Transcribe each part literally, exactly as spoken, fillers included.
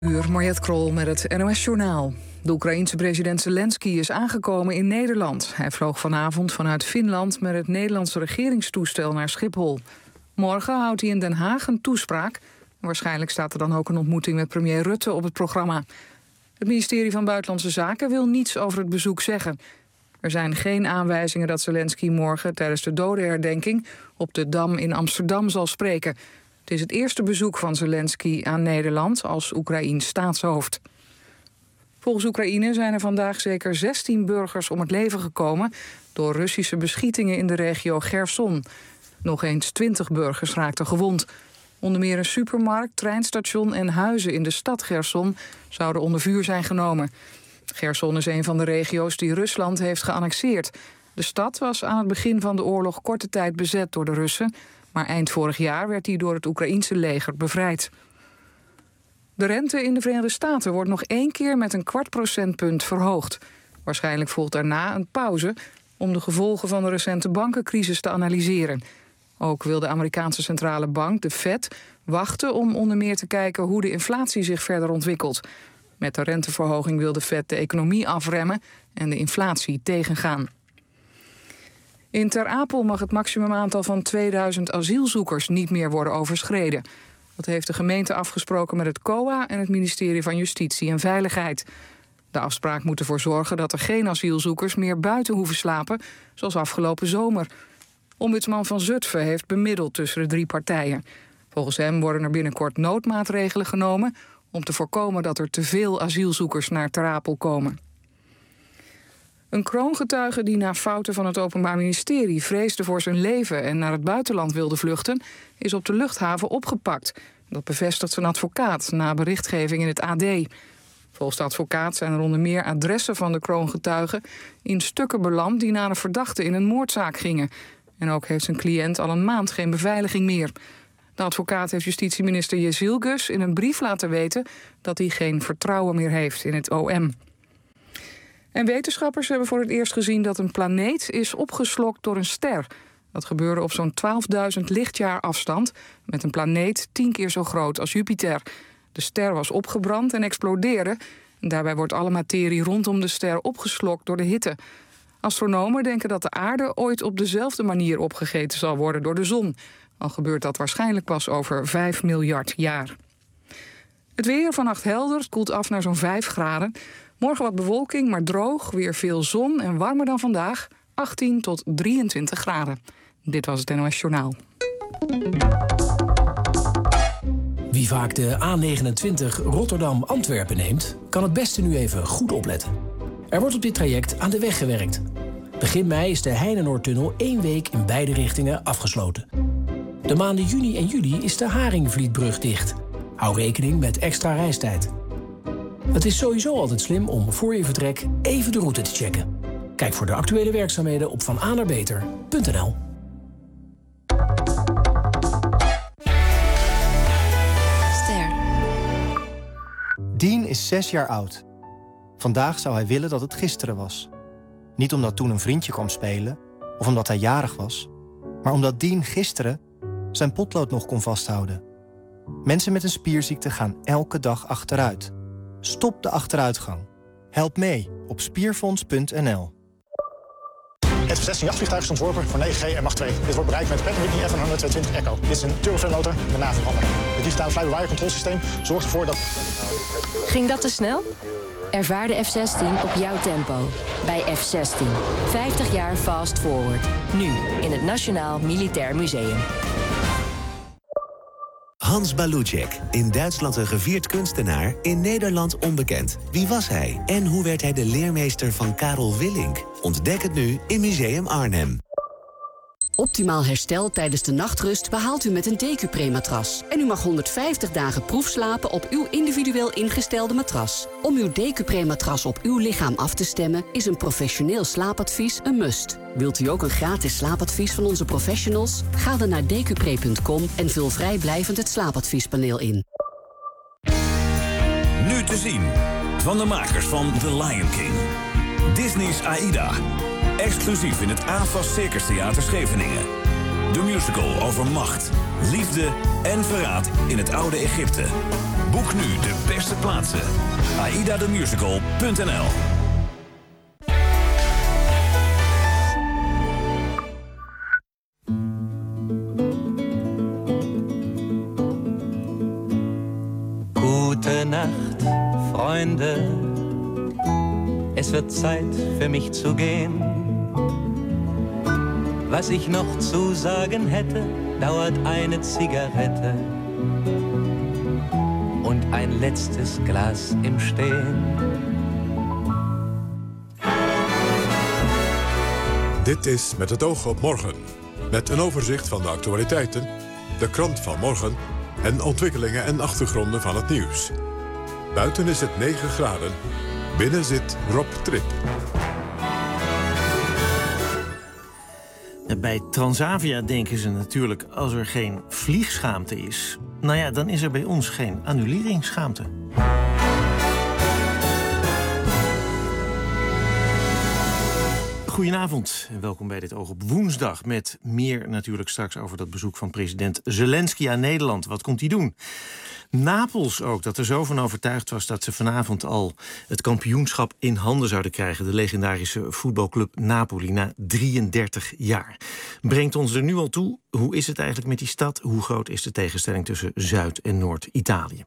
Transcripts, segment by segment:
Uur, Mariette Krol met het N O S-journaal. De Oekraïense president Zelensky is aangekomen in Nederland. Hij vloog vanavond vanuit Finland met het Nederlandse regeringstoestel naar Schiphol. Morgen houdt hij in Den Haag een toespraak. Waarschijnlijk staat er dan ook een ontmoeting met premier Rutte op het programma. Het ministerie van Buitenlandse Zaken wil niets over het bezoek zeggen. Er zijn geen aanwijzingen dat Zelensky morgen tijdens de dodenherdenking op de Dam in Amsterdam zal spreken. Het is het eerste bezoek van Zelensky aan Nederland als Oekraïens staatshoofd. Volgens Oekraïne zijn er vandaag zeker zestien burgers om het leven gekomen door Russische beschietingen in de regio Cherson. Nog eens twintig burgers raakten gewond. Onder meer een supermarkt, treinstation en huizen in de stad Cherson zouden onder vuur zijn genomen. Cherson is een van de regio's die Rusland heeft geannexeerd. De stad was aan het begin van de oorlog korte tijd bezet door de Russen, maar eind vorig jaar werd die door het Oekraïense leger bevrijd. De rente in de Verenigde Staten wordt nog één keer met een kwart procentpunt verhoogd. Waarschijnlijk volgt daarna een pauze om de gevolgen van de recente bankencrisis te analyseren. Ook wil de Amerikaanse centrale bank, de Fed, wachten om onder meer te kijken hoe de inflatie zich verder ontwikkelt. Met de renteverhoging wil de Fed de economie afremmen en de inflatie tegengaan. In Ter Apel mag het maximumaantal van tweeduizend asielzoekers niet meer worden overschreden. Dat heeft de gemeente afgesproken met het C O A en het ministerie van Justitie en Veiligheid. De afspraak moet ervoor zorgen dat er geen asielzoekers meer buiten hoeven slapen, zoals afgelopen zomer. Ombudsman van Zutphen heeft bemiddeld tussen de drie partijen. Volgens hem worden er binnenkort noodmaatregelen genomen om te voorkomen dat er te veel asielzoekers naar Ter Apel komen. Een kroongetuige die na fouten van het Openbaar Ministerie vreesde voor zijn leven en naar het buitenland wilde vluchten, is op de luchthaven opgepakt. Dat bevestigt zijn advocaat na berichtgeving in het A D. Volgens de advocaat zijn er onder meer adressen van de kroongetuige in stukken beland die naar een verdachte in een moordzaak gingen. En ook heeft zijn cliënt al een maand geen beveiliging meer. De advocaat heeft justitieminister Jezilgus in een brief laten weten dat hij geen vertrouwen meer heeft in het O M. En wetenschappers hebben voor het eerst gezien dat een planeet is opgeslokt door een ster. Dat gebeurde op zo'n twaalfduizend lichtjaar afstand met een planeet tien keer zo groot als Jupiter. De ster was opgebrand en explodeerde. En daarbij wordt alle materie rondom de ster opgeslokt door de hitte. Astronomen denken dat de aarde ooit op dezelfde manier opgegeten zal worden door de zon. Al gebeurt dat waarschijnlijk pas over vijf miljard jaar. Het weer vannacht helder, het koelt af naar zo'n vijf graden. Morgen wat bewolking, maar droog, weer veel zon en warmer dan vandaag. achttien tot drieëntwintig graden. Dit was het N O S Journaal. Wie vaak de A negenentwintig Rotterdam-Antwerpen neemt, kan het beste nu even goed opletten. Er wordt op dit traject aan de weg gewerkt. Begin mei is de Heinenoordtunnel één week in beide richtingen afgesloten. De maanden juni en juli is de Haringvlietbrug dicht. Hou rekening met extra reistijd. Het is sowieso altijd slim om voor je vertrek even de route te checken. Kijk voor de actuele werkzaamheden op van a naar beter punt n l. Ster. Dean is zes jaar oud. Vandaag zou hij willen dat het gisteren was. Niet omdat toen een vriendje kwam spelen of omdat hij jarig was, maar omdat Dean gisteren zijn potlood nog kon vasthouden. Mensen met een spierziekte gaan elke dag achteruit. Stop de achteruitgang. Help mee op spierfonds punt n l. Het F zestien jachtvliegtuig is ontworpen voor negen G en Mach twee. Dit wordt bereikt met de Pratt and Whitney F honderdtweeëntwintig Echo. Dit is een turbofan motor met navelbrander. Het digitale fly-by-wire controlesysteem zorgt ervoor dat... Ging dat te snel? Ervaar de F zestien op jouw tempo. Bij F zestien. vijftig jaar fast forward. Nu in het Nationaal Militair Museum. Hans Balucek, in Duitsland een gevierd kunstenaar, in Nederland onbekend. Wie was hij en hoe werd hij de leermeester van Karel Willink? Ontdek het nu in Museum Arnhem. Optimaal herstel tijdens de nachtrust behaalt u met een Decupre-matras. En u mag honderdvijftig dagen proefslapen op uw individueel ingestelde matras. Om uw Decupre-matras op uw lichaam af te stemmen is een professioneel slaapadvies een must. Wilt u ook een gratis slaapadvies van onze professionals? Ga dan naar decupre punt com en vul vrijblijvend het slaapadviespaneel in. Nu te zien van de makers van The Lion King. Disney's Aida. Exclusief in het A F A S Circus Theater Scheveningen. De musical over macht, liefde en verraad in het oude Egypte. Boek nu de beste plaatsen. aida the musical punt n l. Gute Nacht, Freunde. Es wird Zeit für mich zu gehen. Was ich noch zu sagen hätte, dauert eine Zigarette und ein letztes Glas im Stehen. Dit is Met het oog op morgen. Met een overzicht van de actualiteiten, de krant van morgen en ontwikkelingen en achtergronden van het nieuws. Buiten is het negen graden. Binnen zit Rob Trip. Bij Transavia denken ze natuurlijk, als er geen vliegschaamte is, nou ja, dan is er bij ons geen annuleringsschaamte. Goedenavond en welkom bij dit Oog op Woensdag. Met meer natuurlijk straks over dat bezoek van president Zelensky aan Nederland. Wat komt hij doen? Napels ook, dat er zo van overtuigd was dat ze vanavond al het kampioenschap in handen zouden krijgen. De legendarische voetbalclub Napoli na drieëndertig jaar. Brengt ons er nu al toe. Hoe is het eigenlijk met die stad? Hoe groot is de tegenstelling tussen Zuid- en Noord-Italië?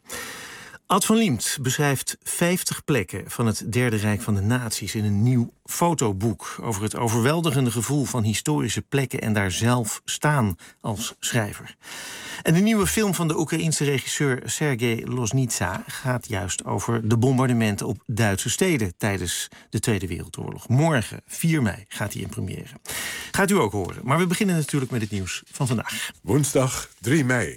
Ad van Liemt beschrijft vijftig plekken van het Derde Rijk van de Naties in een nieuw fotoboek over het overweldigende gevoel van historische plekken en daar zelf staan als schrijver. En de nieuwe film van de Oekraïense regisseur Sergej Loznitsa gaat juist over de bombardementen op Duitse steden tijdens de Tweede Wereldoorlog. Morgen, vier mei, gaat hij in première. Gaat u ook horen. Maar we beginnen natuurlijk met het nieuws van vandaag. Woensdag drie mei.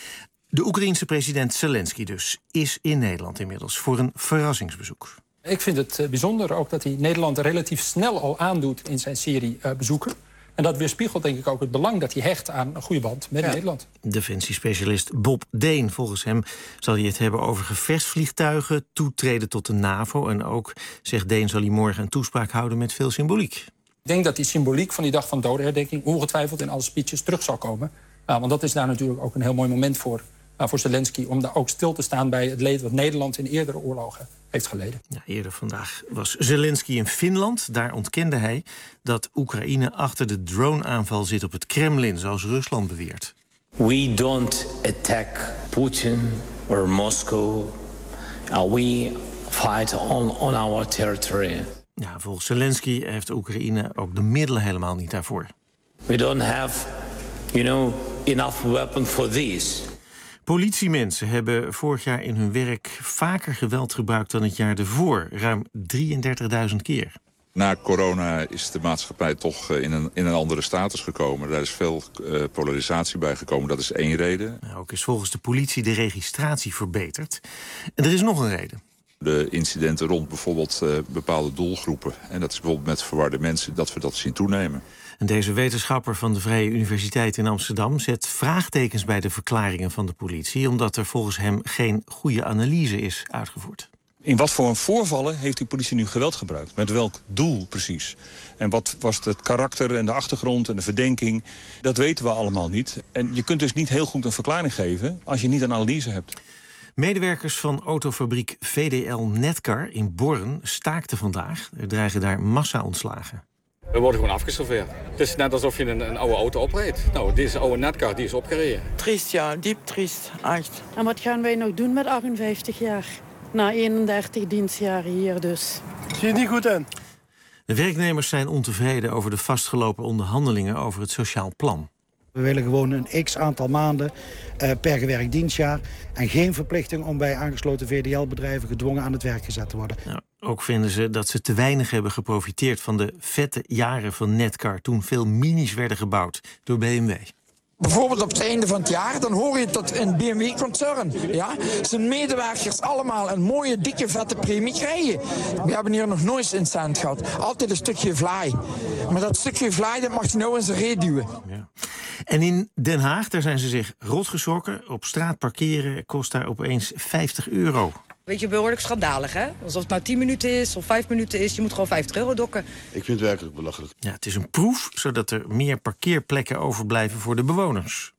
De Oekraïense president Zelensky dus is in Nederland inmiddels voor een verrassingsbezoek. Ik vind het bijzonder ook dat hij Nederland relatief snel al aandoet in zijn serie uh, bezoeken. En dat weerspiegelt denk ik ook het belang dat hij hecht aan een goede band met ja. Nederland. Defensiespecialist Bob Deen. Volgens hem zal hij het hebben over gevechtsvliegtuigen, toetreden tot de NAVO. En ook, zegt Deen, zal hij morgen een toespraak houden met veel symboliek. Ik denk dat die symboliek van die dag van dodenherdenking ongetwijfeld in alle speeches terug zal komen. Uh, want dat is daar natuurlijk ook een heel mooi moment voor. Uh, voor Zelensky, om daar ook stil te staan bij het leed wat Nederland in eerdere oorlogen heeft geleden. Ja, eerder vandaag was Zelensky in Finland. Daar ontkende hij dat Oekraïne achter de droneaanval zit op het Kremlin, zoals Rusland beweert. We don't attack Putin or Moscow. Uh, we fight on, on our territory. Ja, volgens Zelensky heeft Oekraïne ook de middelen helemaal niet daarvoor. We don't have, you know, enough weapons for this. Politiemensen hebben vorig jaar in hun werk vaker geweld gebruikt dan het jaar ervoor. Ruim drieëndertigduizend keer. Na corona is de maatschappij toch in een, in een andere status gekomen. Daar is veel uh, polarisatie bij gekomen. Dat is één reden. Ook is volgens de politie de registratie verbeterd. En er is nog een reden. De incidenten rond bijvoorbeeld uh, bepaalde doelgroepen. En dat is bijvoorbeeld met verwarde mensen dat we dat zien toenemen. En deze wetenschapper van de Vrije Universiteit in Amsterdam zet vraagtekens bij de verklaringen van de politie, omdat er volgens hem geen goede analyse is uitgevoerd. In wat voor voorvallen heeft die politie nu geweld gebruikt? Met welk doel precies? En wat was het karakter en de achtergrond en de verdenking? Dat weten we allemaal niet. En je kunt dus niet heel goed een verklaring geven als je niet een analyse hebt. Medewerkers van autofabriek V D L Netcar in Borren staakten vandaag. Er dreigen daar massa-ontslagen. We worden gewoon afgeserveerd. Het is net alsof je een, een oude auto oprijdt. Nou, deze oude Netcar die is opgereden. Triest, ja. Diep triest. Echt. En wat gaan wij nog doen met achtenvijftig jaar? Na eenendertig dienstjaren hier dus. Zie je niet goed in? De werknemers zijn ontevreden over de vastgelopen onderhandelingen over het sociaal plan. We willen gewoon een x-aantal maanden uh, per gewerkt dienstjaar en geen verplichting om bij aangesloten V D L-bedrijven gedwongen aan het werk gezet te worden. Nou, ook vinden ze dat ze te weinig hebben geprofiteerd van de vette jaren van Netcar, toen veel minis werden gebouwd door B M W. Bijvoorbeeld op het einde van het jaar, dan hoor je dat een B M W-concern, ja, zijn medewerkers allemaal een mooie, dikke, vette premie krijgen. We hebben hier nog nooit een cent gehad. Altijd een stukje vlaai. Maar dat stukje vlaai, dat mag je nou in zijn reet duwen. Ja. En in Den Haag, daar zijn ze zich rotgeschrokken. Op straat parkeren kost daar opeens vijftig euro. Weet je, behoorlijk schandalig, hè? Alsof het nou tien minuten is of vijf minuten is. Je moet gewoon vijftig euro dokken. Ik vind het werkelijk belachelijk. Ja, het is een proef, zodat er meer parkeerplekken overblijven voor de bewoners.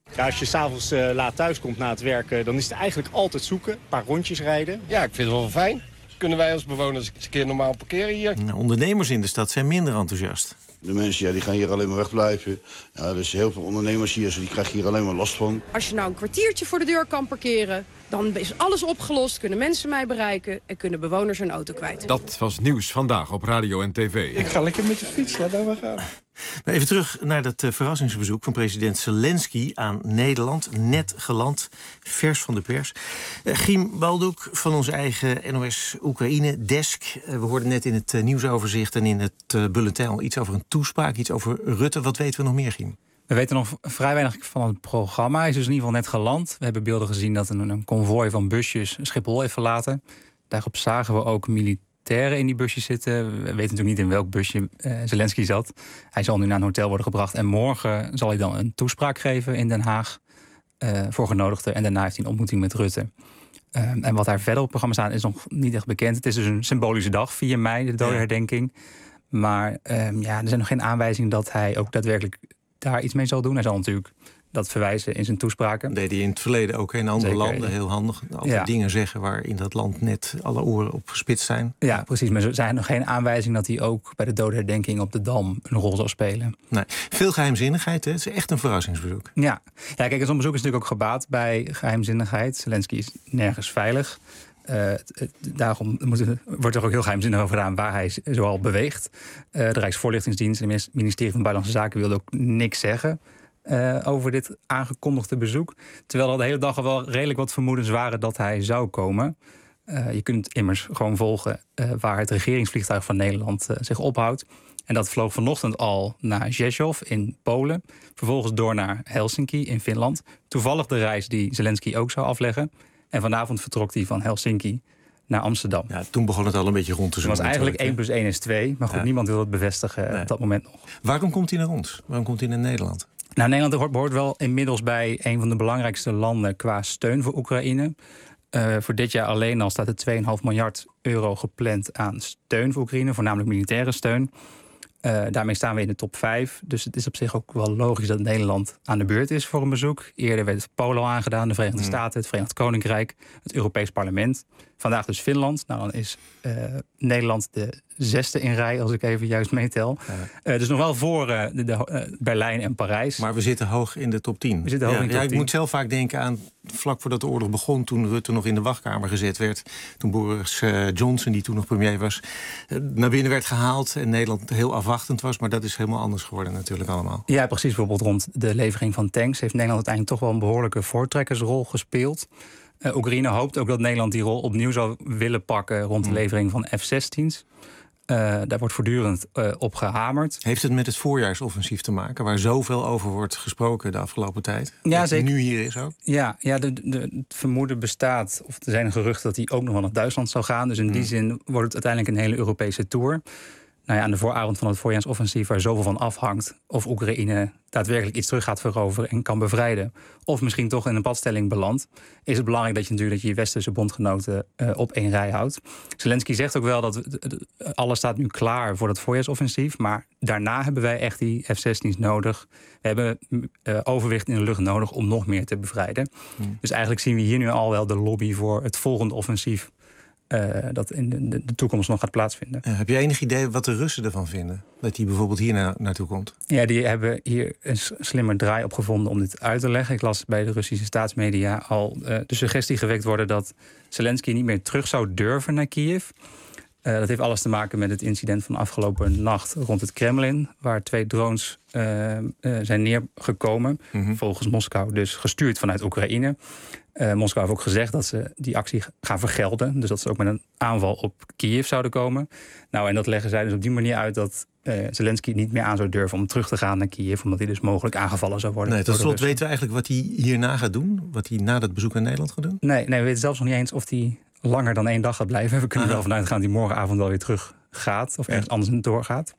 Ja, als je s'avonds uh, laat thuis komt na het werken, dan is het eigenlijk altijd zoeken. Een paar rondjes rijden. Ja, ik vind het wel fijn. Kunnen wij als bewoners eens een keer normaal parkeren hier? Nou, ondernemers in de stad zijn minder enthousiast. De mensen ja, die gaan hier alleen maar wegblijven. Ja, dus heel veel ondernemers hier, die krijgen hier alleen maar last van. Als je nou een kwartiertje voor de deur kan parkeren, dan is alles opgelost. Kunnen mensen mij bereiken en kunnen bewoners hun auto kwijt. Dat was Nieuws Vandaag op radio en tv. Ik ga lekker met de fiets, laat we gaan. Even terug naar dat uh, verrassingsbezoek van president Zelensky aan Nederland. Net geland, vers van de pers. Uh, Giem Baldoek van onze eigen N O S Oekraïne-desk. Uh, we hoorden net in het uh, nieuwsoverzicht en in het uh, bulletin al iets over een toespraak, iets over Rutte. Wat weten we nog meer, Giem? We weten nog vrij weinig van het programma. Hij is dus in ieder geval net geland. We hebben beelden gezien dat een, een konvooi van busjes Schiphol heeft verlaten. Daarop zagen we ook militairen in die busjes zitten. We weten natuurlijk niet in welk busje uh, Zelensky zat. Hij zal nu naar een hotel worden gebracht. En morgen zal hij dan een toespraak geven in Den Haag uh, voor genodigden. En daarna heeft hij een ontmoeting met Rutte. Uh, en wat daar verder op het programma staat is nog niet echt bekend. Het is dus een symbolische dag, vier mei, de dodenherdenking. Maar uh, ja, er zijn nog geen aanwijzingen dat hij ook daadwerkelijk daar iets mee zal doen. Hij zal natuurlijk dat verwijzen in zijn toespraken. Dat deed hij in het verleden ook in andere Zeker. landen. Heel handig. Altijd ja. dingen zeggen waar in dat land net alle oren op gespitst zijn. Ja, precies. Maar er zijn nog geen aanwijzingen dat hij ook bij de dodenherdenking op de Dam een rol zal spelen. Nee. Veel geheimzinnigheid, hè? Het is echt een verrassingsbezoek. Ja, ja kijk, zo'n bezoek is natuurlijk ook gebaat bij geheimzinnigheid. Zelensky is nergens veilig. Uh, daarom moet er, wordt er ook heel geheimzinnig over gedaan waar hij zoal beweegt. Uh, de Rijksvoorlichtingsdienst en het ministerie van Buitenlandse Zaken wilden ook niks zeggen uh, over dit aangekondigde bezoek. Terwijl er de hele dag al wel redelijk wat vermoedens waren dat hij zou komen. Uh, je kunt immers gewoon volgen uh, waar het regeringsvliegtuig van Nederland uh, zich ophoudt. En dat vloog vanochtend al naar Rzeszów in Polen. Vervolgens door naar Helsinki in Finland. Toevallig de reis die Zelensky ook zou afleggen. En vanavond vertrok hij van Helsinki naar Amsterdam. Ja, toen begon het al een beetje rond te zoeken. Het was eigenlijk één plus één is twee. Maar goed, ja. niemand wil het bevestigen nee. op dat moment nog. Waarom komt hij naar ons? Waarom komt hij naar Nederland? Nou, Nederland behoort wel inmiddels bij een van de belangrijkste landen qua steun voor Oekraïne. Uh, voor dit jaar alleen al staat er twee komma vijf miljard euro gepland aan steun voor Oekraïne. Voornamelijk militaire steun. Uh, daarmee staan we in de top vijf. Dus het is op zich ook wel logisch dat Nederland aan de beurt is voor een bezoek. Eerder werd het Polen al aangedaan, de Verenigde mm. Staten, het Verenigd Koninkrijk, het Europees Parlement. Vandaag dus Finland. Nou, dan is uh, Nederland de zesde in rij, als ik even juist meetel. Ja. Uh, dus nog wel voor uh, de, de, uh, Berlijn en Parijs. Maar we zitten hoog in de top tien. We zitten hoog ja, in de top ja, tien. Ik moet zelf vaak denken aan vlak voordat de oorlog begon, toen Rutte nog in de wachtkamer gezet werd. Toen Boris uh, Johnson, die toen nog premier was, uh, naar binnen werd gehaald en Nederland heel afwachtend was. Maar dat is helemaal anders geworden natuurlijk allemaal. Ja, precies. Bijvoorbeeld rond de levering van tanks heeft Nederland uiteindelijk toch wel een behoorlijke voortrekkersrol gespeeld. Uh, Oekraïne hoopt ook dat Nederland die rol opnieuw zou willen pakken rond de levering van F zestien's. Uh, daar wordt voortdurend uh, op gehamerd. Heeft het met het voorjaarsoffensief te maken, waar zoveel over wordt gesproken de afgelopen tijd? Ja, dat zeker. Nu hier is ook? Ja, ja de, de, het vermoeden bestaat, of er zijn een gerucht dat hij ook nog wel naar Duitsland zou gaan. Dus in die zin wordt het uiteindelijk een hele Europese tour. Nou ja, aan de vooravond van het voorjaarsoffensief, waar zoveel van afhangt of Oekraïne daadwerkelijk iets terug gaat veroveren en kan bevrijden, of misschien toch in een padstelling belandt, is het belangrijk dat je natuurlijk dat je, je westerse bondgenoten uh, op één rij houdt. Zelensky zegt ook wel dat alles staat nu klaar voor het voorjaarsoffensief, maar daarna hebben wij echt die F zestien's nodig. We hebben uh, overwicht in de lucht nodig om nog meer te bevrijden. Hmm. Dus eigenlijk zien we hier nu al wel de lobby voor het volgende offensief Uh, dat in de, de toekomst nog gaat plaatsvinden. Ja, heb je enig idee wat de Russen ervan vinden? Dat hij bijvoorbeeld hier na, naartoe komt? Ja, die hebben hier een slimmer draai op gevonden om dit uit te leggen. Ik las bij de Russische staatsmedia al uh, de suggestie gewekt worden dat Zelensky niet meer terug zou durven naar Kiev. Uh, dat heeft alles te maken met het incident van afgelopen nacht rond het Kremlin, waar twee drones uh, uh, zijn neergekomen. Mm-hmm. Volgens Moskou dus gestuurd vanuit Oekraïne. Uh, Moskou heeft ook gezegd dat ze die actie gaan vergelden. Dus dat ze ook met een aanval op Kiev zouden komen. Nou, en dat leggen zij dus op die manier uit dat uh, Zelensky niet meer aan zou durven om terug te gaan naar Kiev, omdat hij dus mogelijk aangevallen zou worden. Nee, tot slot weten we eigenlijk wat hij hierna gaat doen? Wat hij na dat bezoek aan Nederland gaat doen? Nee, nee, we weten zelfs nog niet eens of hij langer dan één dag gaat blijven. We kunnen er wel vanuit gaan dat hij morgenavond wel weer terug gaat of ergens ja. anders doorgaat.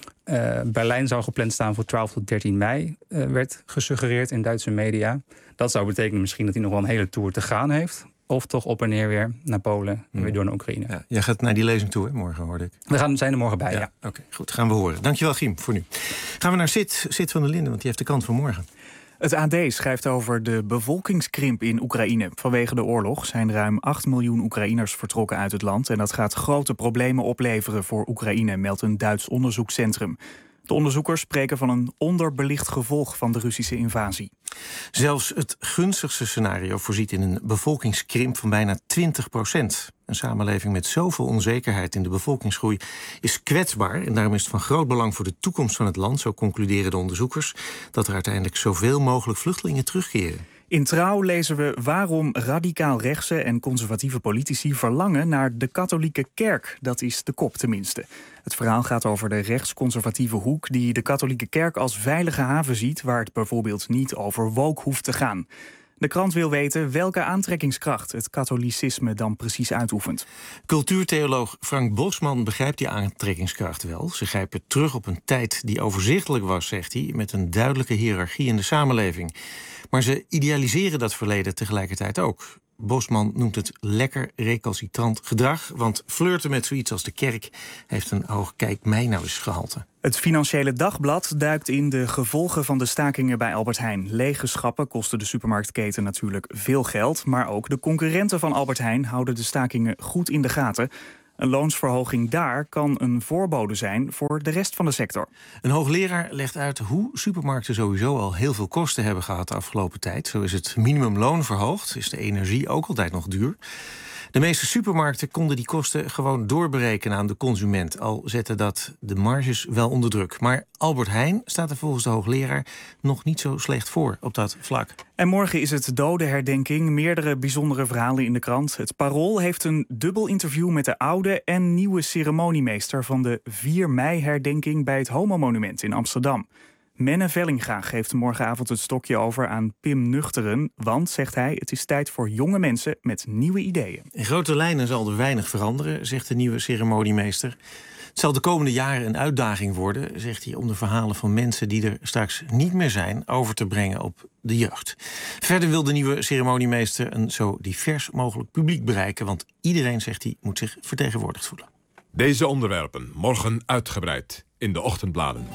Uh, Berlijn zou gepland staan voor twaalf tot dertien mei, uh, werd gesuggereerd in Duitse media. Dat zou betekenen misschien dat hij nog wel een hele tour te gaan heeft. Of toch op en neer weer naar Polen en hmm. weer door naar Oekraïne. Ja, jij gaat naar die lezing toe, hè, morgen, hoorde ik. We gaan, zijn er morgen bij, ja. ja. Oké, okay, goed. Gaan we horen. Dankjewel, Giem, voor nu. Gaan we naar Sid, Sid van der Linden, want die heeft de kant van morgen. Het A D schrijft over de bevolkingskrimp in Oekraïne. Vanwege de oorlog zijn ruim acht miljoen Oekraïners vertrokken uit het land. En dat gaat grote problemen opleveren voor Oekraïne, meldt een Duits onderzoekscentrum. De onderzoekers spreken van een onderbelicht gevolg van de Russische invasie. Zelfs het gunstigste scenario voorziet in een bevolkingskrimp van bijna twintig procent. Een samenleving met zoveel onzekerheid in de bevolkingsgroei is kwetsbaar. En daarom is het van groot belang voor de toekomst van het land, zo concluderen de onderzoekers, dat er uiteindelijk zoveel mogelijk vluchtelingen terugkeren. In Trouw lezen we waarom radicaal rechtse en conservatieve politici verlangen naar de katholieke kerk. Dat is de kop tenminste. Het verhaal gaat over de rechtsconservatieve hoek die de katholieke kerk als veilige haven ziet, waar het bijvoorbeeld niet over woke hoeft te gaan. De krant wil weten welke aantrekkingskracht het katholicisme dan precies uitoefent. Cultuurtheoloog Frank Bosman begrijpt die aantrekkingskracht wel. Ze grijpen terug op een tijd die overzichtelijk was, zegt hij, met een duidelijke hiërarchie in de samenleving. Maar ze idealiseren dat verleden tegelijkertijd ook. Bosman noemt het lekker recalcitrant gedrag, want flirten met zoiets als de kerk heeft een hoog kijk mij nou eens gehalte. Het Financiële Dagblad duikt in de gevolgen van de stakingen bij Albert Heijn. Lege schappen kosten de supermarktketen natuurlijk veel geld, maar ook de concurrenten van Albert Heijn houden de stakingen goed in de gaten. Een loonsverhoging daar kan een voorbode zijn voor de rest van de sector. Een hoogleraar legt uit hoe supermarkten sowieso al heel veel kosten hebben gehad de afgelopen tijd. Zo is het minimumloon verhoogd, is de energie ook altijd nog duur. De meeste supermarkten konden die kosten gewoon doorberekenen aan de consument, al zette dat de marges wel onder druk. Maar Albert Heijn staat er volgens de hoogleraar nog niet zo slecht voor op dat vlak. En morgen is het dodenherdenking. Meerdere bijzondere verhalen in de krant. Het Parool heeft een dubbel interview met de oude en nieuwe ceremoniemeester van de vier mei-herdenking bij het Homo-monument in Amsterdam. Menne Vellinga geeft morgenavond het stokje over aan Pim Nuchteren. Want, zegt hij, het is tijd voor jonge mensen met nieuwe ideeën. In grote lijnen zal er weinig veranderen, zegt de nieuwe ceremoniemeester. Het zal de komende jaren een uitdaging worden, zegt hij, om de verhalen van mensen die er straks niet meer zijn over te brengen op de jeugd. Verder wil de nieuwe ceremoniemeester een zo divers mogelijk publiek bereiken, want iedereen, zegt hij, moet zich vertegenwoordigd voelen. Deze onderwerpen morgen uitgebreid in de ochtendbladen.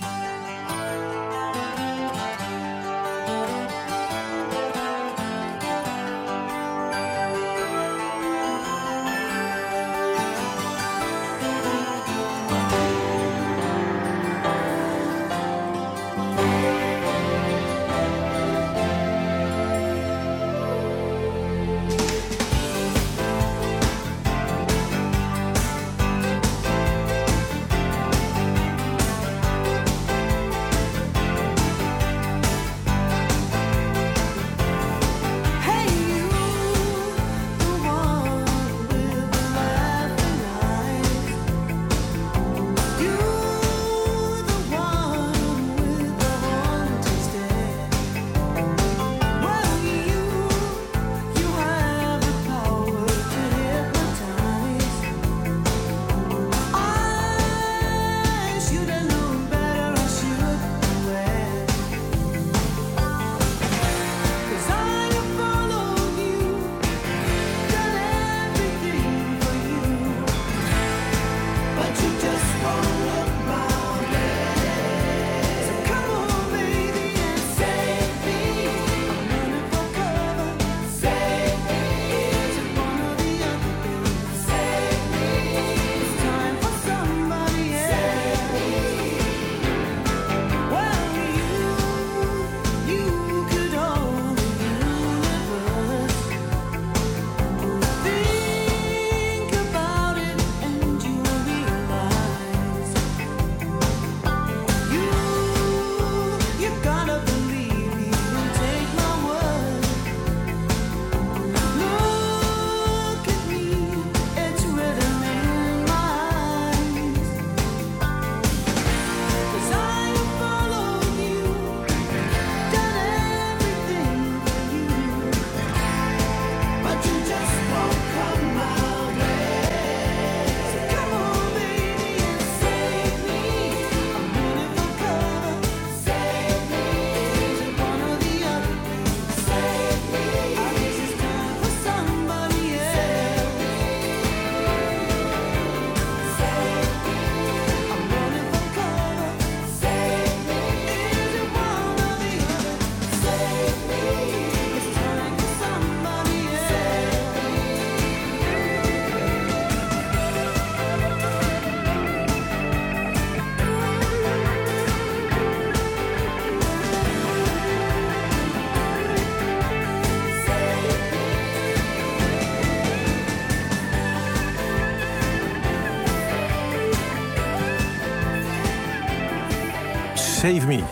Save Me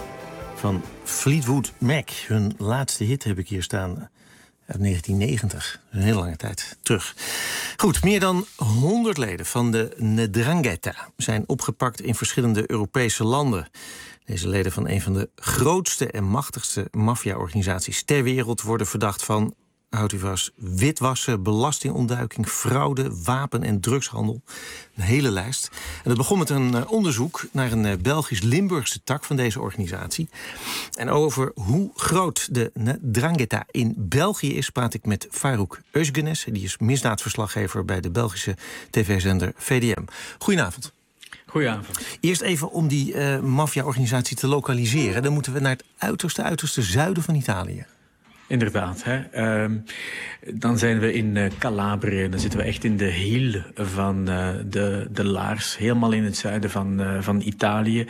van Fleetwood Mac. Hun laatste hit heb ik hier staan uit negentien negentig. Een hele lange tijd terug. Goed, meer dan honderd leden van de Ndrangheta zijn opgepakt in verschillende Europese landen. Deze leden van een van de grootste en machtigste maffia-organisaties ter wereld worden verdacht van, houdt u vast, witwassen, belastingontduiking, fraude, wapen- en drugshandel. Een hele lijst. En dat begon met een uh, onderzoek naar een uh, Belgisch-Limburgse tak van deze organisatie. En over hoe groot de Ndrangheta in België is, praat ik met Farouk Eusgenes. Die is misdaadverslaggever bij de Belgische tv-zender V D M. Goedenavond. Goedenavond. Eerst even om die uh, maffia-organisatie te lokaliseren. Dan moeten we naar het uiterste, uiterste zuiden van Italië. Inderdaad. Hè. Uh, dan zijn we in uh, Calabrië. Dan zitten we echt in de hiel van uh, de, de Laars. Helemaal in het zuiden van, uh, van Italië.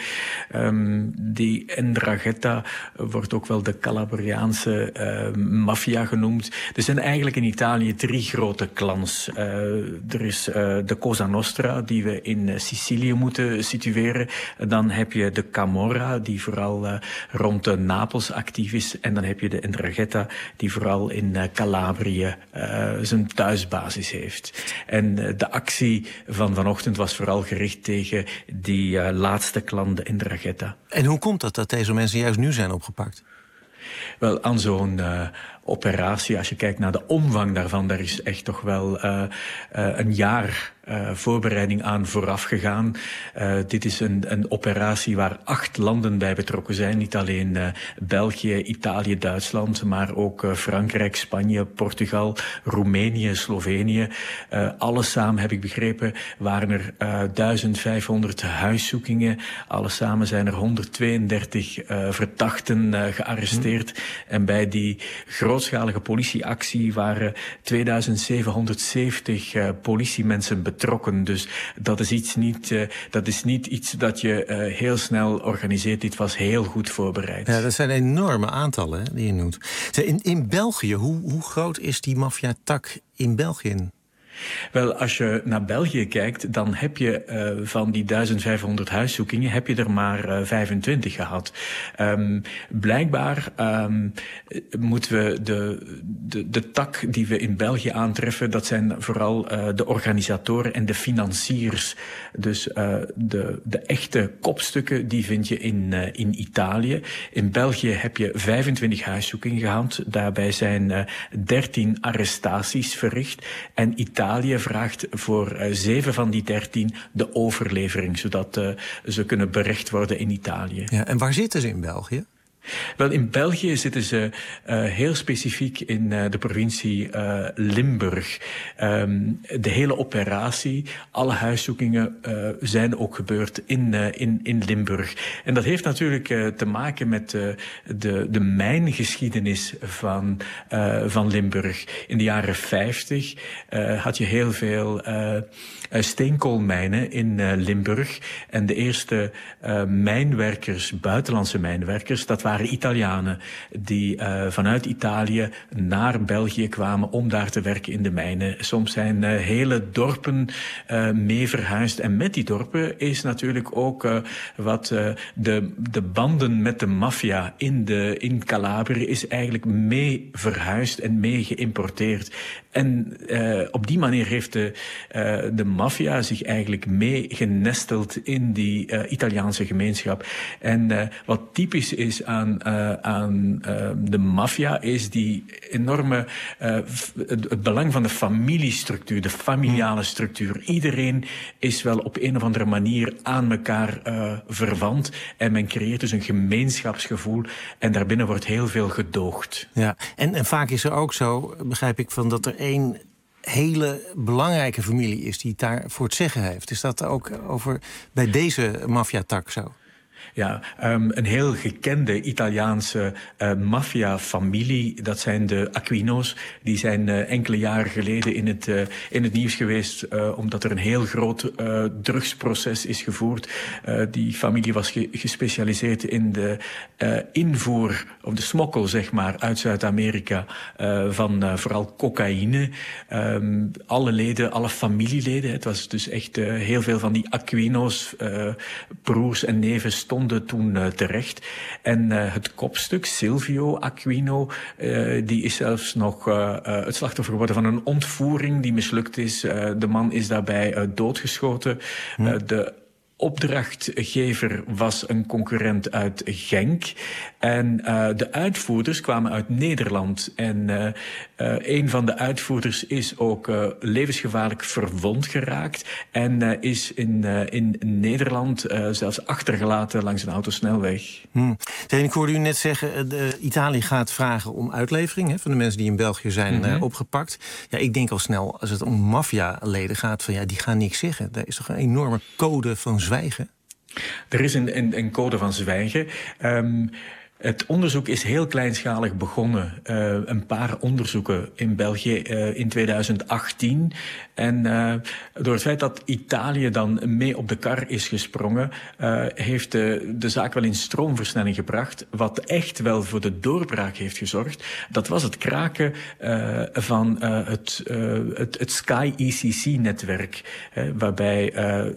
Um, die Ndrangheta wordt ook wel de Calabriaanse uh, maffia genoemd. Er zijn eigenlijk in Italië drie grote clans. Uh, er is uh, de Cosa Nostra, die we in uh, Sicilië moeten situeren. Dan heb je de Camorra, die vooral uh, rond uh, Napels actief is. En dan heb je de Ndrangheta, die vooral in uh, Calabrië uh, zijn thuisbasis heeft. En uh, de actie van vanochtend was vooral gericht tegen die uh, laatste clan, de Ndrangheta. En hoe komt dat dat deze mensen juist nu zijn opgepakt? Wel, aan zo'n uh, operatie, als je kijkt naar de omvang daarvan, daar is echt toch wel uh, uh, een jaar uh, voorbereiding aan vooraf gegaan. Uh, dit is een, een operatie waar acht landen bij betrokken zijn. Niet alleen uh, België, Italië, Duitsland, maar ook uh, Frankrijk, Spanje, Portugal, Roemenië, Slovenië. Uh, alles samen, heb ik begrepen, waren er uh, duizend vijfhonderd huiszoekingen. Alles samen zijn er honderdtweeëndertig uh, verdachten uh, gearresteerd. Hm. En bij die grootschalige politieactie waren tweeduizend zevenhonderdzeventig uh, politiemensen betrokken. Dus dat is, iets niet, uh, dat is niet iets dat je uh, heel snel organiseert. Dit was heel goed voorbereid. Ja, dat zijn enorme aantallen, hè, die je noemt. In, in België, hoe, hoe groot is die maffia-tak in België? Wel, als je naar België kijkt, dan heb je uh, van die duizend vijfhonderd huiszoekingen heb je er maar uh, vijfentwintig gehad. Um, blijkbaar um, moeten we de, de, de tak die we in België aantreffen, dat zijn vooral uh, de organisatoren en de financiers. Dus uh, de, de echte kopstukken, die vind je in, uh, in Italië. In België heb je vijfentwintig huiszoekingen gehad. Daarbij zijn uh, dertien arrestaties verricht. En Italië Italië vraagt voor uh, zeven van die dertien de overlevering, zodat uh, ze kunnen berecht worden in Italië. Ja, en waar zitten ze in België? Wel, in België zitten ze uh, heel specifiek in uh, de provincie uh, Limburg. Um, de hele operatie, alle huiszoekingen uh, zijn ook gebeurd in, uh, in, in Limburg. En dat heeft natuurlijk uh, te maken met uh, de, de mijngeschiedenis van, uh, van Limburg. In de jaren vijftig uh, had je heel veel uh, steenkoolmijnen in uh, Limburg. En de eerste uh, mijnwerkers, buitenlandse mijnwerkers, dat waren Italianen die uh, vanuit Italië naar België kwamen om daar te werken in de mijnen. Soms zijn uh, hele dorpen uh, mee verhuisd. En met die dorpen is natuurlijk ook uh, wat uh, de, de banden met de maffia in, de, in Calabrië is eigenlijk mee verhuisd en mee geïmporteerd. En uh, op die manier heeft de, uh, de maffia zich eigenlijk mee genesteld in die uh, Italiaanse gemeenschap. En uh, wat typisch is aan aan, uh, aan uh, de maffia is die enorme, uh, het, het belang van de familiestructuur, de familiale structuur. Iedereen is wel op een of andere manier aan elkaar uh, verwant en men creëert dus een gemeenschapsgevoel en daarbinnen wordt heel veel gedoogd. Ja, en, en vaak is er ook zo, begrijp ik, van dat er één hele belangrijke familie is die het daar voor het zeggen heeft. Is dat ook over bij deze maffiatak zo? Ja, um, een heel gekende Italiaanse uh, maffia-familie, dat zijn de Aquino's. Die zijn uh, enkele jaren geleden in het, uh, in het nieuws geweest, uh, omdat er een heel groot uh, drugsproces is gevoerd. Uh, die familie was ge gespecialiseerd in de uh, invoer, of de smokkel, zeg maar, uit Zuid-Amerika uh, van uh, vooral cocaïne. Um, alle leden, alle familieleden, het was dus echt uh, heel veel van die Aquino's, uh, broers en neven, stonden toen uh, terecht. En uh, het kopstuk, Silvio Aquino, uh, die is zelfs nog uh, uh, het slachtoffer geworden van een ontvoering die mislukt is. Uh, de man is daarbij uh, doodgeschoten. Uh, de opdrachtgever was een concurrent uit Genk. En uh, de uitvoerders kwamen uit Nederland. En uh, uh, een van de uitvoerders is ook uh, levensgevaarlijk verwond geraakt. En uh, is in, uh, in Nederland uh, zelfs achtergelaten langs een autosnelweg. Hmm. Ik hoorde u net zeggen, de Italië gaat vragen om uitlevering, hè, van de mensen die in België zijn mm-hmm. uh, opgepakt. Ja, ik denk al snel, als het om maffialeden gaat, van ja, die gaan niks zeggen. Daar is toch een enorme code van zwijgen? Er is een, een, een code van zwijgen. Um, Het onderzoek is heel kleinschalig begonnen. Uh, een paar onderzoeken in België uh, in tweeduizend achttien. En uh, door het feit dat Italië dan mee op de kar is gesprongen, uh, heeft de, de zaak wel in stroomversnelling gebracht. Wat echt wel voor de doorbraak heeft gezorgd, dat was het kraken uh, van uh, het, uh, het, het Sky E C C-netwerk. Uh, waarbij uh,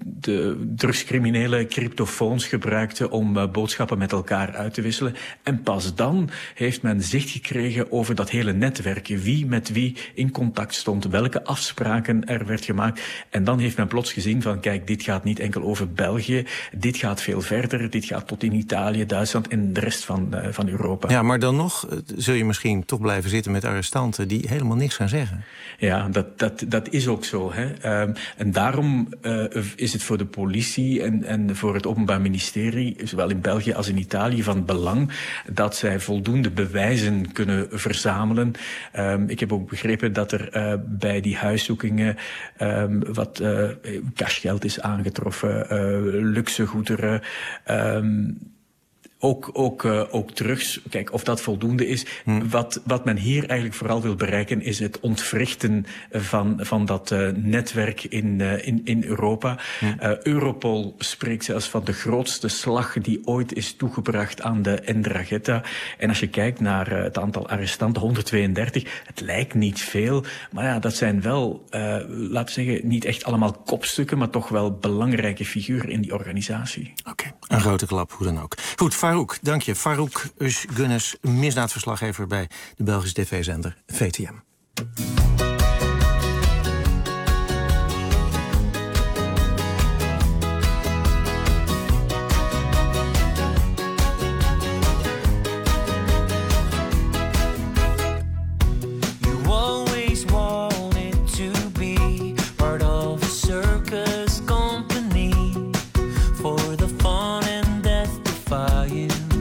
de drugscriminelen cryptofoons gebruikten om uh, boodschappen met elkaar uit te wisselen. En pas dan heeft men zicht gekregen over dat hele netwerk. Wie met wie in contact stond, welke afspraken er werd gemaakt. En dan heeft men plots gezien van, kijk, dit gaat niet enkel over België. Dit gaat veel verder. Dit gaat tot in Italië, Duitsland en de rest van, uh, van Europa. Ja, maar dan nog zul je misschien toch blijven zitten met arrestanten die helemaal niks gaan zeggen. Ja, dat, dat, dat is ook zo. Hè. Um, en daarom uh, is het voor de politie en, en voor het Openbaar Ministerie, zowel in België als in Italië, van belang dat zij voldoende bewijzen kunnen verzamelen. Um, ik heb ook begrepen dat er uh, bij die huiszoekingen um, wat uh, cashgeld is aangetroffen, uh, luxe goederen. Um, Ook, ook, uh, ook drugs. Kijk, of dat voldoende is. Hmm. Wat, wat men hier eigenlijk vooral wil bereiken is het ontwrichten van, van dat uh, netwerk in, uh, in, in Europa. Hmm. Uh, Europol spreekt zelfs van de grootste slag die ooit is toegebracht aan de Ndrangheta. En als je kijkt naar uh, het aantal arrestanten, honderdtweeëndertig, het lijkt niet veel. Maar ja, dat zijn wel, uh, laten we zeggen, niet echt allemaal kopstukken, maar toch wel belangrijke figuren in die organisatie. Oké, okay. Een grote klap, hoe dan ook. Goed, Farouk, dank je. Farouk Özgunes, misdaadverslaggever bij de Belgische tv-zender V T M.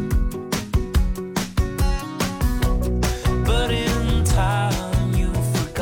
But in time you forgot.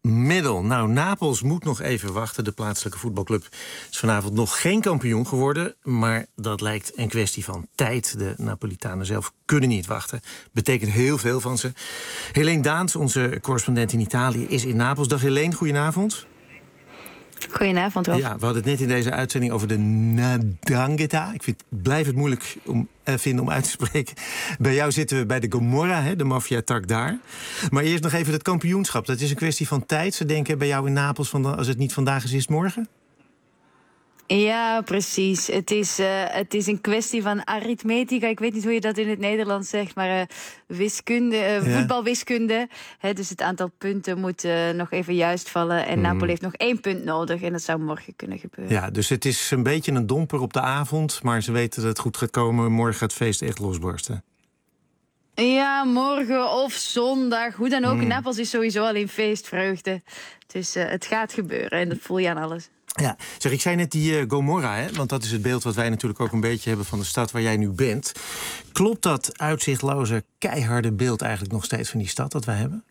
Middle. Nou, Napels moet nog even wachten. De plaatselijke voetbalclub is vanavond nog geen kampioen geworden. Maar dat lijkt een kwestie van tijd. De Napolitanen zelf kunnen niet wachten. Betekent heel veel van ze. Helene Daans, onze correspondent in Italië, is in Napels. Dag Helene, goedenavond. Goedenavond, Rob. Ja, we hadden het net in deze uitzending over de Ndrangheta. Ik vind, blijf het moeilijk om, eh, vinden om uit te spreken. Bij jou zitten we bij de Gomorra, hè, de maffia-tak daar. Maar eerst nog even het kampioenschap. Dat is een kwestie van tijd. Ze denken bij jou in Napels, van, als het niet vandaag is, is het morgen? Ja, precies. Het is, uh, het is een kwestie van arithmetica. Ik weet niet hoe je dat in het Nederlands zegt, maar uh, wiskunde, uh, ja. voetbalwiskunde. Hè, dus het aantal punten moet uh, nog even juist vallen. En mm. Napoli heeft nog één punt nodig en dat zou morgen kunnen gebeuren. Ja, dus het is een beetje een domper op de avond, maar ze weten dat het goed gaat komen. Morgen gaat het feest echt losbarsten. Ja, morgen of zondag. Hoe dan ook, mm. Napels is sowieso al in feestvreugde. Dus uh, het gaat gebeuren en dat voel je aan alles. Ja, zeg, ik zei net die uh, Gomorra, hè, want dat is het beeld wat wij natuurlijk ook een beetje hebben van de stad waar jij nu bent. Klopt dat uitzichtloze, keiharde beeld eigenlijk nog steeds van die stad dat wij hebben?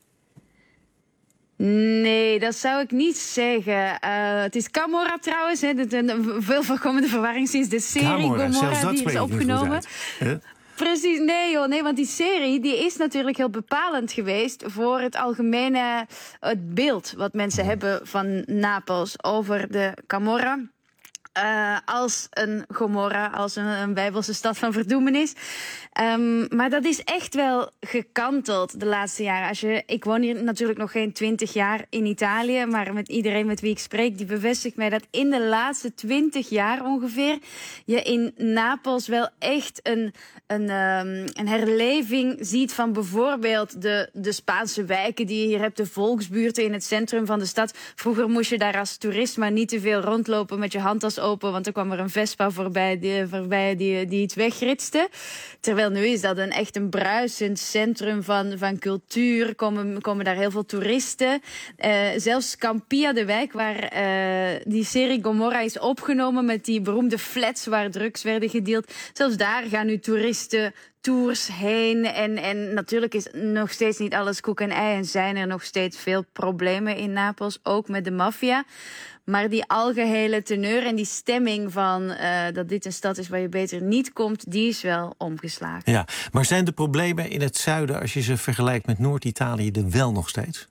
Nee, dat zou ik niet zeggen. Uh, het is Camorra trouwens, hè, de, de, veel voorkomende verwarring sinds de serie Camorra, Gomorra die is opgenomen. Precies, nee joh, nee, want die serie die is natuurlijk heel bepalend geweest voor het algemene het beeld wat mensen hebben van Napels over de Camorra. Uh, als een Gomorra, als een, een bijbelse stad van verdoemenis. Um, maar dat is echt wel gekanteld de laatste jaren. Als je, ik woon hier natuurlijk nog geen twintig jaar in Italië, maar met iedereen met wie ik spreek, die bevestigt mij dat in de laatste twintig jaar ongeveer je in Napels wel echt een, een, um, een herleving ziet van bijvoorbeeld de, de Spaanse wijken die je hier hebt, de volksbuurten in het centrum van de stad. Vroeger moest je daar als toerist maar niet te veel rondlopen met je handtas open, want er kwam er een Vespa voorbij die, voorbij die, die het wegritste. Terwijl nu is dat een echt een bruisend centrum van, van cultuur. Komen, komen daar heel veel toeristen. Uh, zelfs Campia, de wijk waar uh, die serie Gomorra is opgenomen met die beroemde flats waar drugs werden gedeeld. Zelfs daar gaan nu toeristen tours heen. En, en natuurlijk is nog steeds niet alles koek en ei en zijn er nog steeds veel problemen in Napels, ook met de maffia. Maar die algehele teneur en die stemming van uh, dat dit een stad is waar je beter niet komt, die is wel omgeslagen. Ja, maar zijn de problemen in het zuiden, als je ze vergelijkt met Noord-Italië, er wel nog steeds?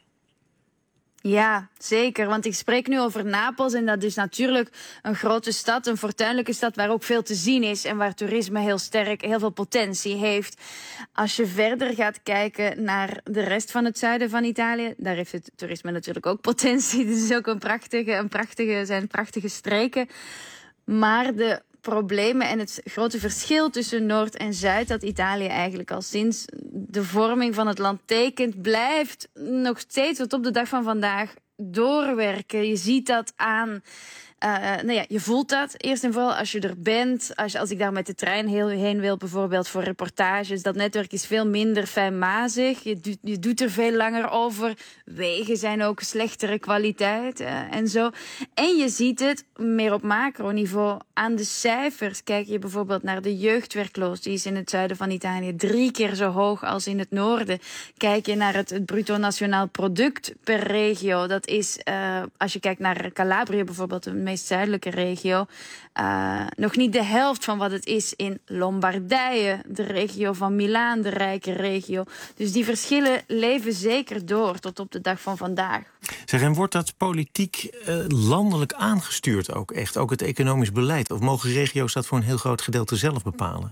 Ja, zeker. Want ik spreek nu over Napels en dat is natuurlijk een grote stad, een fortuinlijke stad waar ook veel te zien is en waar toerisme heel sterk, heel veel potentie heeft. Als je verder gaat kijken naar de rest van het zuiden van Italië, daar heeft het toerisme natuurlijk ook potentie. Het is ook een prachtige, een prachtige, zijn prachtige streken. Maar de problemen en het grote verschil tussen Noord en Zuid, dat Italië eigenlijk al sinds de vorming van het land tekent, blijft nog steeds tot op de dag van vandaag doorwerken. Je ziet dat aan. Uh, nou ja, je voelt dat eerst en vooral als je er bent. Als, je, als ik daar met de trein heel heen wil, bijvoorbeeld voor reportages. Dat netwerk is veel minder fijnmazig. Je, do, je doet er veel langer over. Wegen zijn ook slechtere kwaliteit uh, en zo. En je ziet het meer op macroniveau aan de cijfers. Kijk je bijvoorbeeld naar de jeugdwerkloos. Die is in het zuiden van Italië drie keer zo hoog als in het noorden. Kijk je naar het, het bruto nationaal product per regio. Dat is, uh, als je kijkt naar Calabrië bijvoorbeeld, een meest zuidelijke regio, uh, nog niet de helft van wat het is in Lombardije, de regio van Milaan, de rijke regio. Dus die verschillen leven zeker door tot op de dag van vandaag. Zeg, en wordt dat politiek uh, landelijk aangestuurd ook echt? Ook het economisch beleid? Of mogen regio's dat voor een heel groot gedeelte zelf bepalen?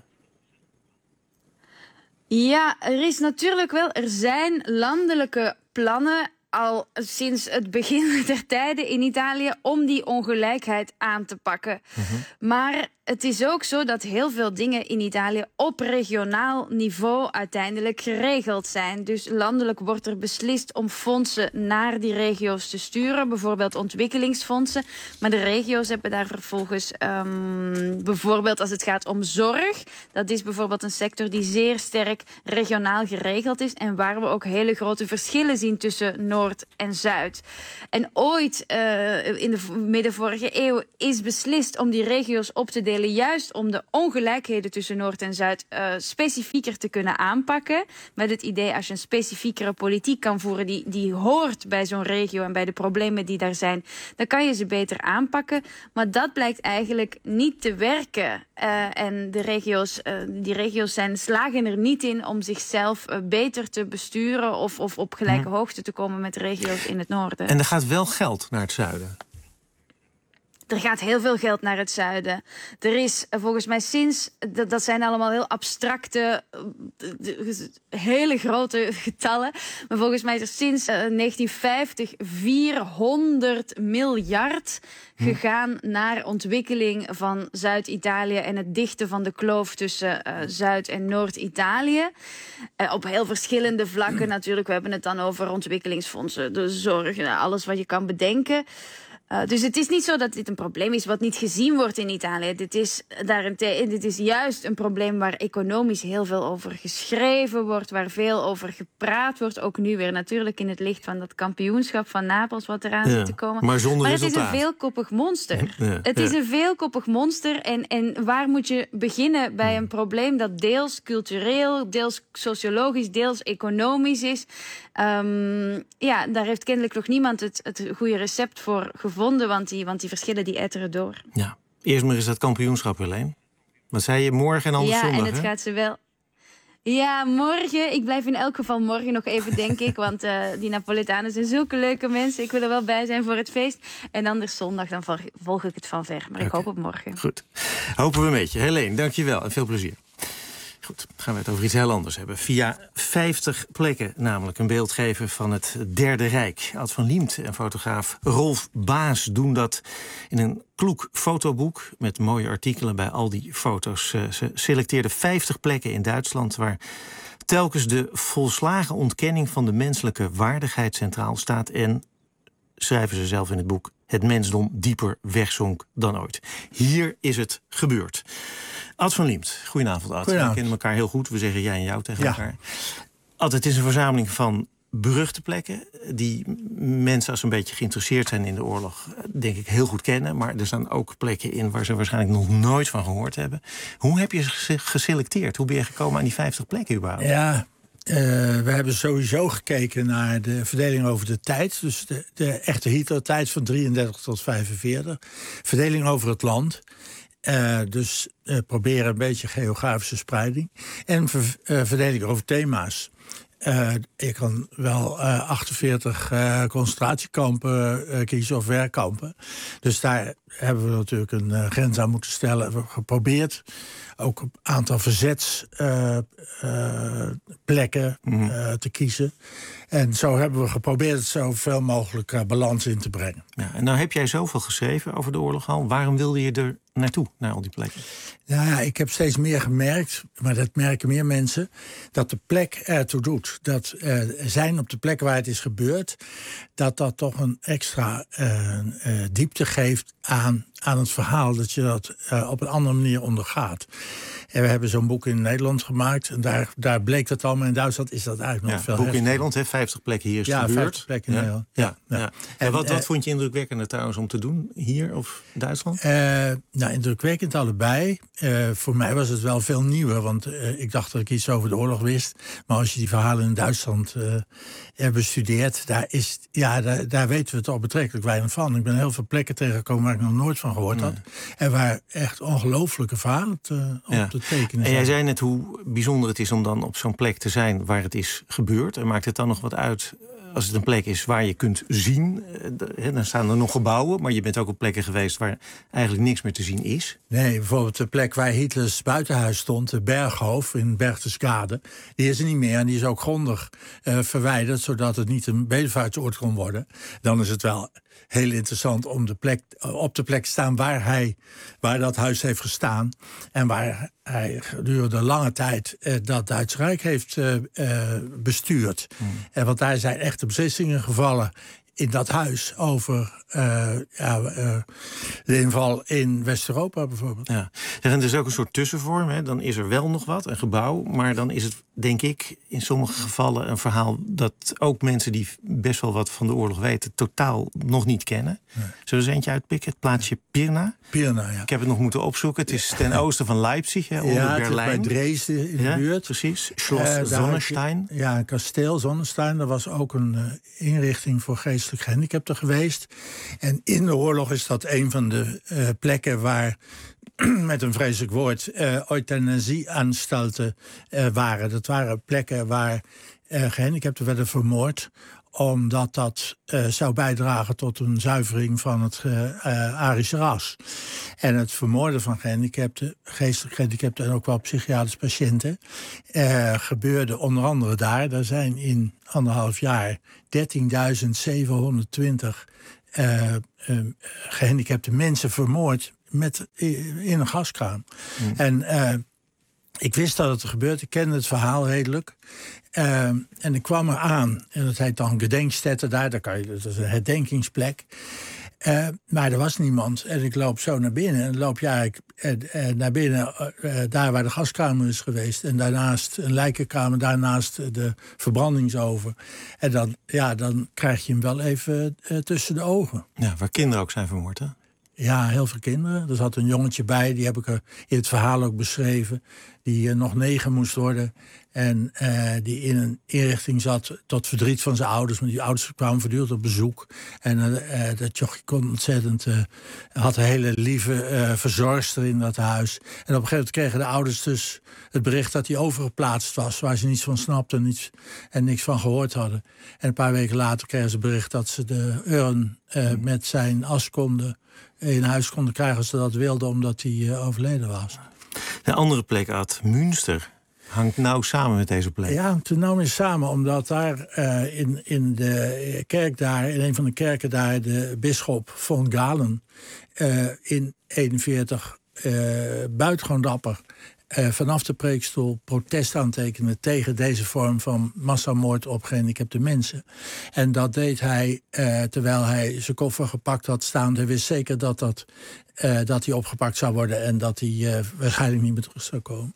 Ja, er is natuurlijk wel, er zijn landelijke plannen al sinds het begin der tijden in Italië om die ongelijkheid aan te pakken. Mm-hmm. Maar het is ook zo dat heel veel dingen in Italië op regionaal niveau uiteindelijk geregeld zijn. Dus landelijk wordt er beslist om fondsen naar die regio's te sturen, bijvoorbeeld ontwikkelingsfondsen. Maar de regio's hebben daar vervolgens, um, bijvoorbeeld als het gaat om zorg, dat is bijvoorbeeld een sector die zeer sterk regionaal geregeld is en waar we ook hele grote verschillen zien tussen Noord en Zuid. En ooit, uh, in de midden vorige eeuw, is beslist om die regio's op te delen spelen, juist om de ongelijkheden tussen Noord en Zuid uh, specifieker te kunnen aanpakken. Met het idee, als je een specifiekere politiek kan voeren die, die hoort bij zo'n regio en bij de problemen die daar zijn, dan kan je ze beter aanpakken. Maar dat blijkt eigenlijk niet te werken. Uh, en de regio's, uh, die regio's zijn, slagen er niet in om zichzelf uh, beter te besturen of, of op gelijke hmm. hoogte te komen met regio's in het noorden. En er gaat wel geld naar het zuiden. Er gaat heel veel geld naar het zuiden. Er is volgens mij sinds, dat, dat zijn allemaal heel abstracte, hele grote getallen. Maar volgens mij is er sinds uh, negentien vijftig vierhonderd miljard gegaan naar ontwikkeling van Zuid-Italië en het dichten van de kloof tussen uh, Zuid- en Noord-Italië. Uh, op heel verschillende vlakken natuurlijk. We hebben het dan over ontwikkelingsfondsen, de zorg, alles wat je kan bedenken. Uh, dus het is niet zo dat dit een probleem is wat niet gezien wordt in Italië. Dit is, daarentegen, dit is juist een probleem waar economisch heel veel over geschreven wordt, waar veel over gepraat wordt. Ook nu weer natuurlijk in het licht van dat kampioenschap van Napels wat eraan ja, zit te komen. Maar zonder maar het resultaat. is een veelkoppig monster. Ja, het ja. is een veelkoppig monster. En, en waar moet je beginnen bij een probleem dat deels cultureel, deels sociologisch, deels economisch is? Um, ja, daar heeft kennelijk nog niemand het, het goede recept voor gevonden, want die, want die verschillen die etteren door. Ja, eerst maar eens dat kampioenschap, Helene. Wat zei je, morgen en anders ja, zondag, en het hè? gaat ze wel. Ja, morgen. Ik blijf in elk geval morgen nog even, denk ik. Want uh, die Napolitanen zijn zulke leuke mensen. Ik wil er wel bij zijn voor het feest. En anders zondag, dan volg ik het van ver. Maar okay. ik hoop op morgen. Goed. Hopen we een beetje. Helene, dank je wel en veel plezier. Goed, gaan we het over iets heel anders hebben. Via vijftig plekken namelijk een beeld geven van het Derde Rijk. Ad van Liemt en fotograaf Rolf Baas doen dat in een kloek fotoboek met mooie artikelen bij al die foto's. Ze selecteerden vijftig plekken in Duitsland waar telkens de volslagen ontkenning van de menselijke waardigheid centraal staat en, schrijven ze zelf in het boek, het mensdom dieper wegzonk dan ooit. Hier is het gebeurd. Ad van Liemt, goedenavond Ad. We kennen elkaar heel goed, we zeggen jij en jou tegen ja. elkaar. Ad, het is een verzameling van beruchte plekken die mensen, als ze een beetje geïnteresseerd zijn in de oorlog, denk ik heel goed kennen. Maar er staan ook plekken in waar ze waarschijnlijk nog nooit van gehoord hebben. Hoe heb je ze geselecteerd? Hoe ben je gekomen aan die vijftig plekken überhaupt? Ja, uh, we hebben sowieso gekeken naar de verdeling over de tijd. Dus de, de echte Hitler-tijd van drieëndertig tot vijfenveertig. Verdeling over het land. Uh, dus uh, proberen een beetje geografische spreiding. En ver, uh, verdeling over thema's. Uh, je kan wel uh, achtenveertig uh, concentratiekampen uh, kiezen of werkkampen. Dus daar hebben we natuurlijk een uh, grens aan moeten stellen. We hebben geprobeerd ook een aantal verzetsplekken uh, uh, mm-hmm. uh, te kiezen. En zo hebben we geprobeerd zoveel mogelijk uh, balans in te brengen. Ja, en nou heb jij zoveel geschreven over de oorlog al. Waarom wilde je er naartoe, naar al die plekken? Nou ja, ik heb steeds meer gemerkt, maar dat merken meer mensen, dat de plek ertoe doet. Dat uh, zijn op de plek waar het is gebeurd, dat dat toch een extra uh, uh, diepte geeft aan, aan het verhaal. Dat je dat uh, op een andere manier ondergaat. En we hebben zo'n boek in Nederland gemaakt. En daar, daar bleek dat al, maar in Duitsland is dat eigenlijk nog ja, veel boek heftiger. in Nederland, hè? vijftig plekken hier is ja, gebeurd. vijftig plekken in ja. Nederland. Ja, ja. ja. En, en wat, wat uh, vond je indrukwekkender trouwens om te doen, hier of Duitsland? Uh, nou, indrukwekkend allebei. Uh, voor mij was het wel veel nieuwer, want uh, ik dacht dat ik iets over de oorlog wist. Maar als je die verhalen in Duitsland uh, bestudeert, daar, is, ja, daar, daar weten we toch betrekkelijk weinig van. Ik ben heel veel plekken tegengekomen waar ik nog nooit van gehoord had. Nee. En waar echt ongelooflijke verhalen te, op ja. te tekenen zijn. En jij zei net hoe bijzonder het is om dan op zo'n plek te zijn waar het is gebeurd. En maakt het dan nog wat uit als het een plek is waar je kunt zien? Dan staan er nog gebouwen, maar je bent ook op plekken geweest waar eigenlijk niks meer te zien is. Nee, bijvoorbeeld de plek waar Hitlers buitenhuis stond, de Berghof in Berchtesgade, die is er niet meer en die is ook grondig uh, verwijderd, zodat het niet een bedevaartsoord kon worden. Dan is het wel heel interessant om de plek, op de plek te staan waar, hij, waar dat huis heeft gestaan. En waar hij gedurende lange tijd uh, dat Duitse Rijk heeft uh, uh, bestuurd. Mm. En want daar zijn echte beslissingen gevallen in dat huis over uh, ja, uh, de inval in West-Europa bijvoorbeeld. Ja. En er is ook een soort tussenvorm. Hè. Dan is er wel nog wat, een gebouw. Maar dan is het, denk ik, in sommige gevallen een verhaal dat ook mensen die best wel wat van de oorlog weten, totaal nog niet kennen. Nee. Zullen we eens eentje uitpikken? Het plaatsje Pirna. Pirna, ja. Ik heb het nog moeten opzoeken. Het is ten oosten van Leipzig, hè, onder ja, Berlijn. Ja, bij Dresden in de ja, buurt. Precies. Schloss uh, Sonnenstein. Je, ja, een kasteel Sonnenstein. Dat was ook een uh, inrichting voor geestelijk gehandicapten geweest. En in de oorlog is dat een van de uh, plekken waar, met een vreselijk woord, uh, euthanasieanstalten uh, waren. Dat waren plekken waar uh, gehandicapten werden vermoord, omdat dat uh, zou bijdragen tot een zuivering van het uh, uh, Arische ras. En het vermoorden van gehandicapten, geestelijk gehandicapten en ook wel psychiatrische patiënten, uh, gebeurde onder andere daar. Daar zijn in anderhalf jaar dertienduizend zevenhonderdtwintig uh, uh, gehandicapte mensen vermoord met, in een gaskraan. Mm. En uh, ik wist dat het er gebeurde, ik kende het verhaal redelijk. Uh, en ik kwam er aan, en dat heet dan gedenkstätte daar, daar kan je, dat is een herdenkingsplek. Uh, maar er was niemand. En ik loop zo naar binnen. En loop ja, ik, uh, uh, naar binnen, uh, daar waar de gaskamer is geweest. En daarnaast een lijkenkamer, daarnaast de verbrandingsoven. En dan, ja, dan krijg je hem wel even uh, tussen de ogen. Ja, waar kinderen ook zijn vermoord, hè? Ja, heel veel kinderen. Er zat een jongetje bij, die heb ik er in het verhaal ook beschreven, die uh, nog negen moest worden. En uh, die in een inrichting zat tot verdriet van zijn ouders. Maar die ouders kwamen voortdurend op bezoek. En uh, dat jochie kon ontzettend, uh, had een hele lieve uh, verzorgster in dat huis. En op een gegeven moment kregen de ouders dus het bericht dat hij overgeplaatst was, waar ze niets van snapten niets, en niks van gehoord hadden. En een paar weken later kregen ze het bericht dat ze de urn uh, met zijn as konden in huis konden krijgen als ze dat wilden, omdat hij uh, overleden was. De andere plek uit Münster hangt nauw samen met deze plek. Ja, het nauw is samen, omdat daar uh, in, in de kerk daar, in een van de kerken daar, de bisschop von Galen uh, in eenenveertig uh, buitengewoon dapper Uh, vanaf de preekstoel protest aantekenen tegen deze vorm van massamoord op gehandicapte mensen. En dat deed hij uh, terwijl hij zijn koffer gepakt had staan. Hij wist zeker dat, dat, uh, dat hij opgepakt zou worden en dat hij uh, waarschijnlijk niet meer terug zou komen.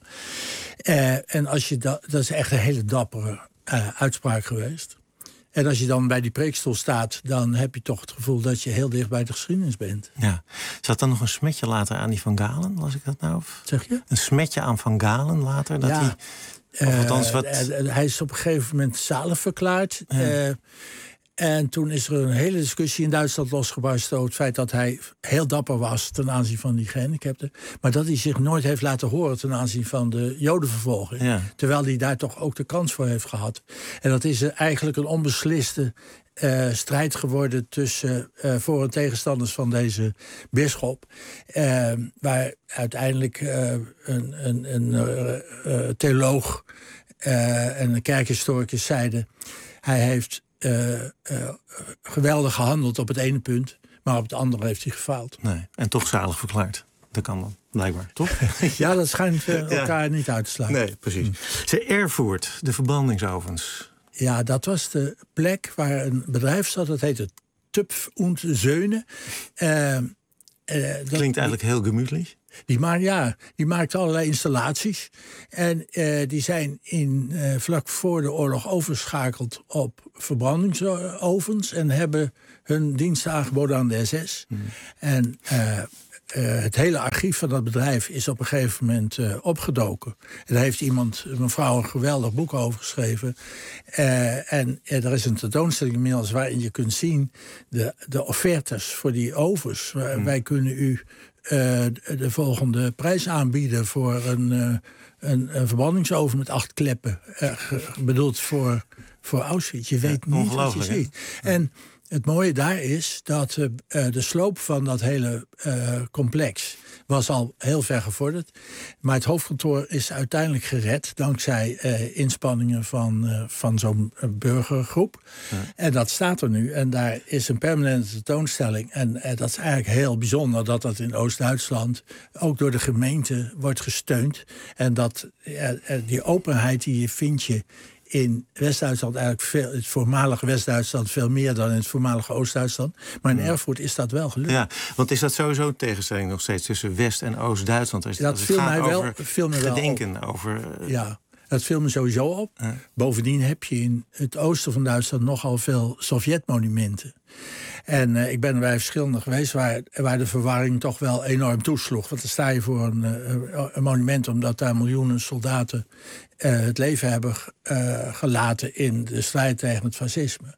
Uh, en als je da- dat is echt een hele dappere uh, uitspraak geweest. En als je dan bij die preekstoel staat, dan heb je toch het gevoel dat je heel dicht bij de geschiedenis bent. Ja. Zat dan nog een smetje later aan die Van Galen? Las ik dat nou? Of zeg je? Een smetje aan Van Galen later? Dat ja. hij, of althans wat... Uh, uh, hij is op een gegeven moment zalig verklaard. Ja. Uh, En toen is er een hele discussie in Duitsland losgebarsten over het feit dat hij heel dapper was ten aanzien van die gehandicapten. Maar dat hij zich nooit heeft laten horen ten aanzien van de Jodenvervolging. Ja. Terwijl hij daar toch ook de kans voor heeft gehad. En dat is eigenlijk een onbesliste uh, strijd geworden tussen uh, voor- en tegenstanders van deze bisschop. Uh, waar uiteindelijk uh, een, een, een uh, uh, theoloog uh, en een kerkhistoricus zeiden, hij heeft Uh, uh, geweldig gehandeld op het ene punt, maar op het andere heeft hij gefaald. Nee, en toch zalig verklaard. Dat kan dan, blijkbaar, toch? Ja, dat schijnt uh, elkaar ja. niet uit te sluiten. Nee, precies. Ze Erfurt, de verbrandingsovens. Ja, dat was de plek waar een bedrijf zat, dat heette Tupf und Söhne. Uh, uh, Klinkt eigenlijk heel gemütlich. Die, maakt, ja, die maakte allerlei installaties. En uh, die zijn in, uh, vlak voor de oorlog overgeschakeld op verbrandingsovens en hebben hun diensten aangeboden aan de S S. Mm. En uh, uh, het hele archief van dat bedrijf is op een gegeven moment uh, opgedoken. En daar heeft iemand, een mevrouw, een geweldig boek over geschreven. Uh, en uh, er is een tentoonstelling inmiddels waarin je kunt zien de, de offertes voor die ovens. Mm. Wij kunnen u Uh, de volgende prijs aanbieden voor een, uh, een, een verbrandingsoven met acht kleppen. Uh, bedoeld voor, voor Auschwitz. Je weet ja, niet wat je ziet. Ja. En het mooie daar is dat uh, de sloop van dat hele uh, complex was al heel ver gevorderd. Maar het hoofdkantoor is uiteindelijk gered dankzij uh, inspanningen van, uh, van zo'n uh, burgergroep. Ja. En dat staat er nu. En daar is een permanente tentoonstelling. En uh, dat is eigenlijk heel bijzonder dat dat in Oost-Duitsland ook door de gemeente wordt gesteund. En dat uh, uh, die openheid die je vind je in West-Duitsland eigenlijk veel, het voormalige West-Duitsland veel meer dan in het voormalige Oost-Duitsland. Maar in ja. Erfurt is dat wel gelukt. Ja, want is dat sowieso een tegenstelling nog steeds tussen West- en Oost-Duitsland? Als, dat als het viel gaat mij wel, over viel mij gedenken, wel op. over... Uh, ja. Dat viel me sowieso op. Ja. Bovendien heb je in het oosten van Duitsland nogal veel Sovjetmonumenten. En uh, ik ben bij verschillende geweest waar, waar de verwarring toch wel enorm toesloeg. Want dan sta je voor een, uh, een monument omdat daar miljoenen soldaten uh, het leven hebben uh, gelaten in de strijd tegen het fascisme.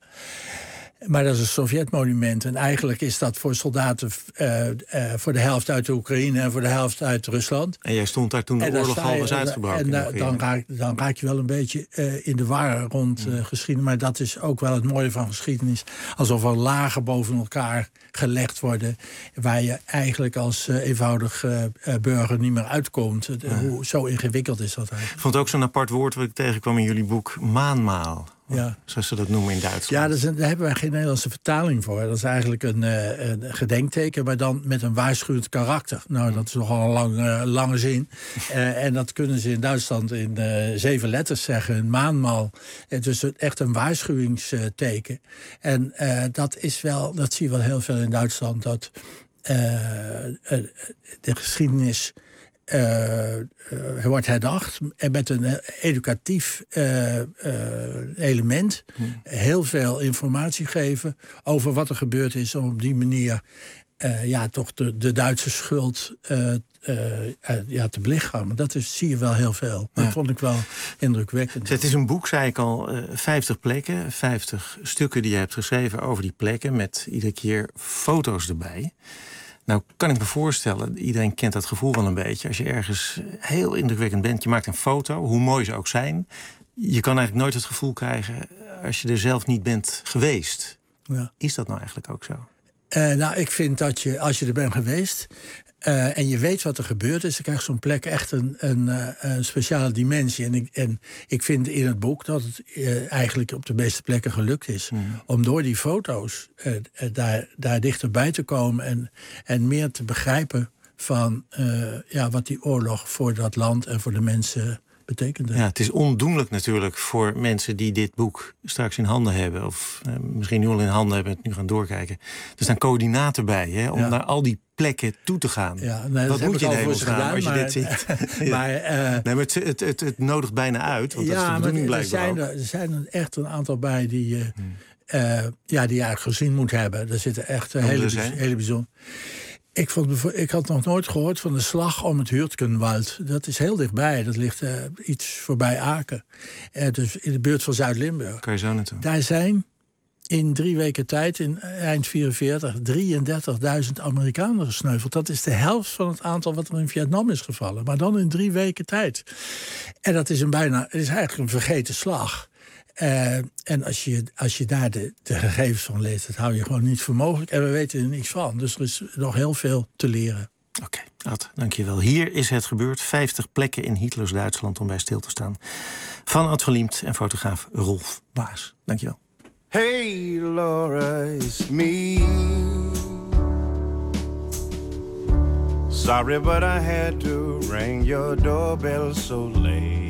Maar dat is een Sovjetmonument. En eigenlijk is dat voor soldaten uh, uh, voor de helft uit de Oekraïne en voor de helft uit Rusland. En jij stond daar toen de oorlog al was uitgebroken. En uh, dan, raak, dan raak je wel een beetje uh, in de war rond uh, geschiedenis. Maar dat is ook wel het mooie van geschiedenis. Alsof er lagen boven elkaar gelegd worden, waar je eigenlijk als uh, eenvoudig uh, burger niet meer uitkomt. Uh, ja. Hoe, zo ingewikkeld is dat eigenlijk. Ik vond het ook zo'n apart woord wat ik tegenkwam in jullie boek, maanmaal. Ja. Zoals ze dat noemen in Duitsland. Ja, dat is een, daar hebben wij geen Nederlandse vertaling voor. Dat is eigenlijk een, uh, een gedenkteken, maar dan met een waarschuwend karakter. Nou, dat is nogal een lang, uh, lange zin. Uh, en dat kunnen ze in Duitsland in uh, zeven letters zeggen. Een maanmaal. Het is echt een waarschuwingsteken. En uh, dat is wel, dat zie je wel heel veel in Duitsland. Dat uh, uh, de geschiedenis Uh, uh, wordt herdacht en met een educatief uh, uh, element. Hmm. Heel veel informatie geven over wat er gebeurd is, om op die manier uh, ja, toch de, de Duitse schuld uh, uh, uh, ja, te belichamen. Dat is, zie je wel heel veel. Dat ja. vond ik wel indrukwekkend. Het is een boek, zei ik al, uh, vijftig plekken, vijftig stukken die je hebt geschreven over die plekken, met iedere keer foto's erbij. Nou, kan ik me voorstellen, iedereen kent dat gevoel wel een beetje. Als je ergens heel indrukwekkend bent, je maakt een foto, hoe mooi ze ook zijn. Je kan eigenlijk nooit het gevoel krijgen als je er zelf niet bent geweest. Ja. Is dat nou eigenlijk ook zo? Uh, nou, ik vind dat je, als je er bent geweest uh, en je weet wat er gebeurd is, dan krijgt zo'n plek echt een, een, uh, een speciale dimensie. En ik, en ik vind in het boek dat het uh, eigenlijk op de meeste plekken gelukt is. Mm. Om door die foto's uh, daar, daar dichterbij te komen en, en meer te begrijpen van uh, ja, wat die oorlog voor dat land en voor de mensen betekende. Ja, het is ondoenlijk natuurlijk voor mensen die dit boek straks in handen hebben, of uh, misschien nu al in handen hebben, het nu gaan doorkijken. Er staan coördinaten bij, hè, om ja. naar al die plekken toe te gaan. Ja, nee, dat dat moet je in hemels gaan gedaan, als je maar, dit ziet. ja. maar, uh, nee, maar het, het, het, het nodigt bijna uit, want ja, dat is de bedoeling maar er blijkbaar zijn ook. er, er zijn er echt een aantal bij die, uh, hmm. uh, ja, die je eigenlijk gezien moet hebben. Er zitten echt uh, hele, hele bijzonder. Ik, vond, ik had nog nooit gehoord van de slag om het Hürtgenwald. Dat is heel dichtbij. Dat ligt uh, iets voorbij Aken. Uh, dus in de buurt van Zuid-Limburg. Kan je zo naartoe? Daar zijn in drie weken tijd, in eind vierenveertig, drieëndertigduizend Amerikanen gesneuveld. Dat is de helft van het aantal wat er in Vietnam is gevallen. Maar dan in drie weken tijd. En dat is, een bijna, het is eigenlijk een vergeten slag. Uh, en als je, als je daar de, de gegevens van leest, dat hou je gewoon niet voor mogelijk. En we weten er niks van. Dus er is nog heel veel te leren. Oké, okay, Ad, dankjewel. Hier is het gebeurd. vijftig plekken in Hitlers Duitsland om bij stil te staan. Van Ad van Liemt en fotograaf Rolf Baas. Dankjewel. Hey Laura, it's me. Sorry, but I had to ring your doorbell so late.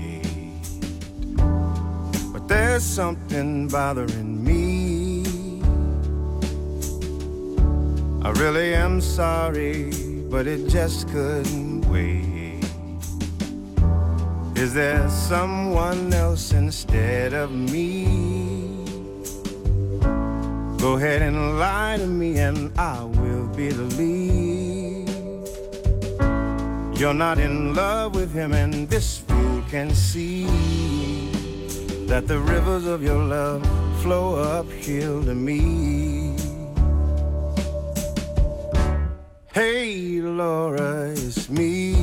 There's something bothering me. I really am sorry, but it just couldn't wait. Is there someone else instead of me? Go ahead and lie to me and I will believe. You're not in love with him and this fool can see that the rivers of your love flow uphill to me. Hey Laura, it's me.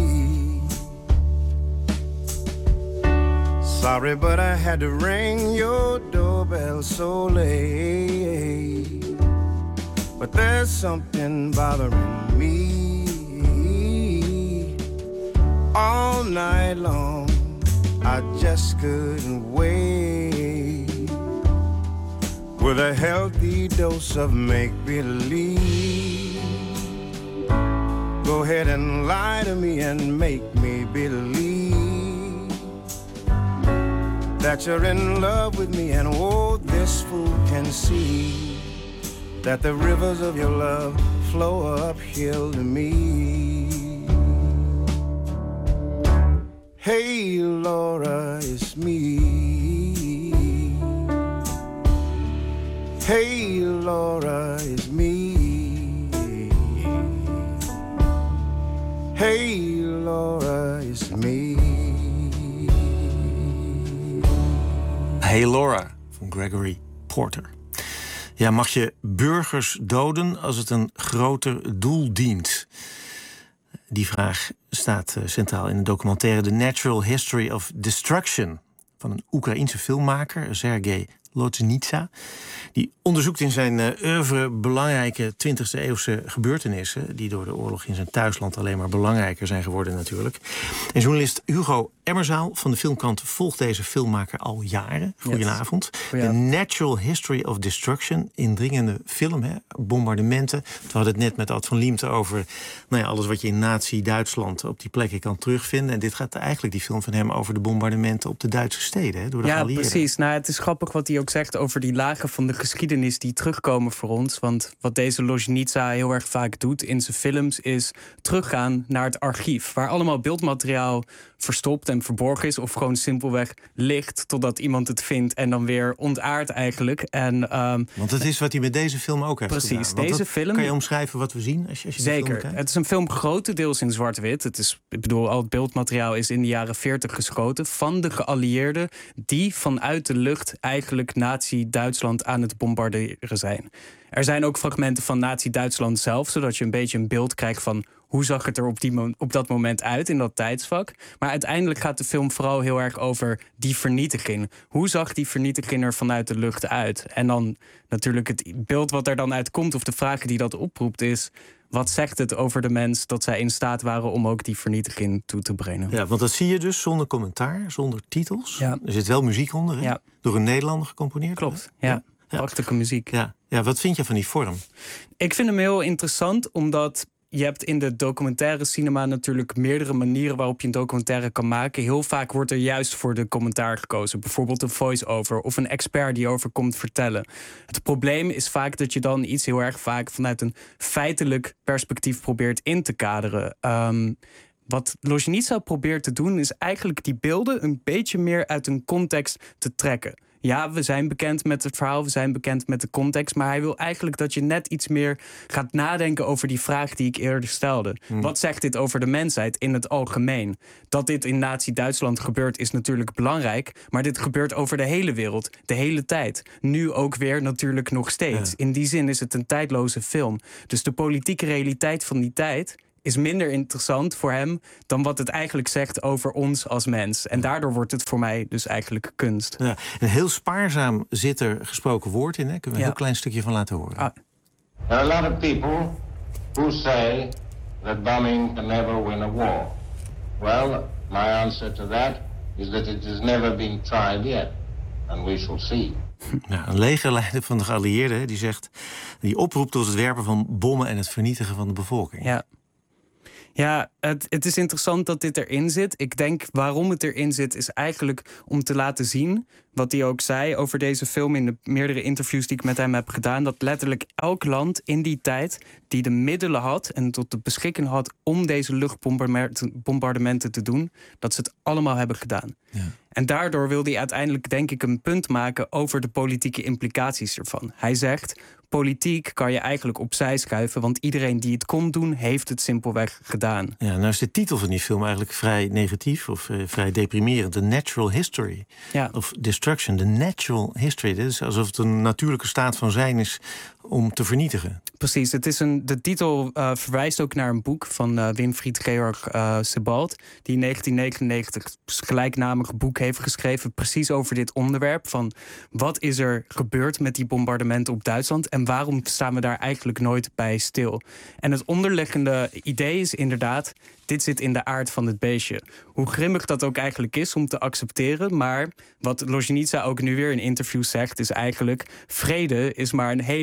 Sorry, but I had to ring your doorbell so late. But there's something bothering me. All night long I just couldn't wait. With a healthy dose of make-believe. Go ahead and lie to me and make me believe that you're in love with me, and oh, this fool can see that the rivers of your love flow uphill to me. Hey, Laura, it's me. Hey, Laura, it's me. Hey, Laura, it's me. Hey, Laura van Gregory Porter. Ja, mag je burgers doden als het een groter doel dient? Die vraag staat centraal in de documentaire The Natural History of Destruction van een Oekraïense filmmaker, Sergej Loznica. Die onderzoekt in zijn uh, oeuvre belangrijke twintigste eeuwse gebeurtenissen, die door de oorlog in zijn thuisland alleen maar belangrijker zijn geworden natuurlijk. En journalist Hugo Emmerzaal van de Filmkrant volgt deze filmmaker al jaren. Goedenavond. Yes. The Natural History of Destruction, indringende film, hè? Bombardementen. We hadden het net met Ad van Liemte over nou ja, alles wat je in Nazi-Duitsland op die plekken kan terugvinden. En dit gaat eigenlijk, die film van hem, over de bombardementen op de Duitse steden, hè, door de ja, geallieerden. Precies. Nou, het is grappig wat hij ook zegt over die lagen van de geschiedenis die terugkomen voor ons. Want wat deze Loznica heel erg vaak doet in zijn films is teruggaan naar het archief, waar allemaal beeldmateriaal verstopt en verborgen is, of gewoon simpelweg ligt totdat iemand het vindt en dan weer ontaardt eigenlijk. En, um, Want dat is wat hij met deze film ook heeft precies, gedaan. deze dat, film. Kan je omschrijven wat we zien als je, als je de film Zeker. kijkt? Het is een film grotendeels in zwart-wit. Het is, ik bedoel, al het beeldmateriaal is in de jaren veertig geschoten van de geallieerden die vanuit de lucht eigenlijk Nazi-Duitsland aan het bombarderen zijn. Er zijn ook fragmenten van Nazi-Duitsland zelf, zodat je een beetje een beeld krijgt van hoe zag het er op, die mo- op dat moment uit in dat tijdsvak. Maar uiteindelijk gaat de film vooral heel erg over die vernietiging. Hoe zag die vernietiging er vanuit de lucht uit? En dan natuurlijk het beeld wat er dan uitkomt, of de vraag die dat oproept is, wat zegt het over de mens dat zij in staat waren om ook die vernietiging toe te brengen? Ja, want dat zie je dus zonder commentaar, zonder titels. Ja. Er zit wel muziek onder, hè? Ja. Door een Nederlander gecomponeerd. Klopt, ja. ja. Prachtige muziek. Ja. Ja, wat vind je van die vorm? Ik vind hem heel interessant, omdat je hebt in de documentaire cinema natuurlijk meerdere manieren waarop je een documentaire kan maken. Heel vaak wordt er juist voor de commentaar gekozen. Bijvoorbeeld een voice-over of een expert die over komt vertellen. Het probleem is vaak dat je dan iets heel erg vaak vanuit een feitelijk perspectief probeert in te kaderen. Um, Wat Loznica probeert te doen is eigenlijk die beelden een beetje meer uit een context te trekken. Ja, we zijn bekend met het verhaal, we zijn bekend met de context, maar hij wil eigenlijk dat je net iets meer gaat nadenken over die vraag die ik eerder stelde. Hmm. Wat zegt dit over de mensheid in het algemeen? Dat dit in Nazi-Duitsland gebeurt is natuurlijk belangrijk, maar dit gebeurt over de hele wereld, de hele tijd. Nu ook weer natuurlijk nog steeds. Ja. In die zin is het een tijdloze film. Dus de politieke realiteit van die tijd is minder interessant voor hem dan wat het eigenlijk zegt over ons als mens. En daardoor wordt het voor mij dus eigenlijk kunst. Ja, een heel spaarzaam zit er gesproken woord in, hè? Kunnen we een ja. heel klein stukje van laten horen. Ah. There are a lot of people who say that bombing can never win a war. Well, my answer to that is that it has never been tried yet. And we shall see. Ja, een legerleider van de geallieerden die zegt, die oproept tot het werpen van bommen en het vernietigen van de bevolking. Ja. Ja, het, het is interessant dat dit erin zit. Ik denk waarom het erin zit is eigenlijk om te laten zien, wat hij ook zei over deze film in de meerdere interviews die ik met hem heb gedaan, dat letterlijk elk land in die tijd die de middelen had en tot de beschikking had om deze luchtbombardementen te doen, dat ze het allemaal hebben gedaan. Ja. En daardoor wil hij uiteindelijk, denk ik, een punt maken over de politieke implicaties ervan. Hij zegt, politiek kan je eigenlijk opzij schuiven, want iedereen die het kon doen, heeft het simpelweg gedaan. Ja, nou is de titel van die film eigenlijk vrij negatief of uh, vrij deprimerend. The Natural History ja. of Destruction. The Natural History. Dit is alsof het een natuurlijke staat van zijn is om te vernietigen. Precies, het is een, de titel uh, verwijst ook naar een boek van uh, Winfried Georg uh, Sebald, die in negentien negenennegentig een gelijknamig boek heeft geschreven, precies over dit onderwerp van wat is er gebeurd met die bombardementen op Duitsland en waarom staan we daar eigenlijk nooit bij stil. En het onderliggende idee is inderdaad, dit zit in de aard van het beestje. Hoe grimmig dat ook eigenlijk is om te accepteren, maar wat Loznica ook nu weer in interviews zegt is eigenlijk, vrede is maar een hele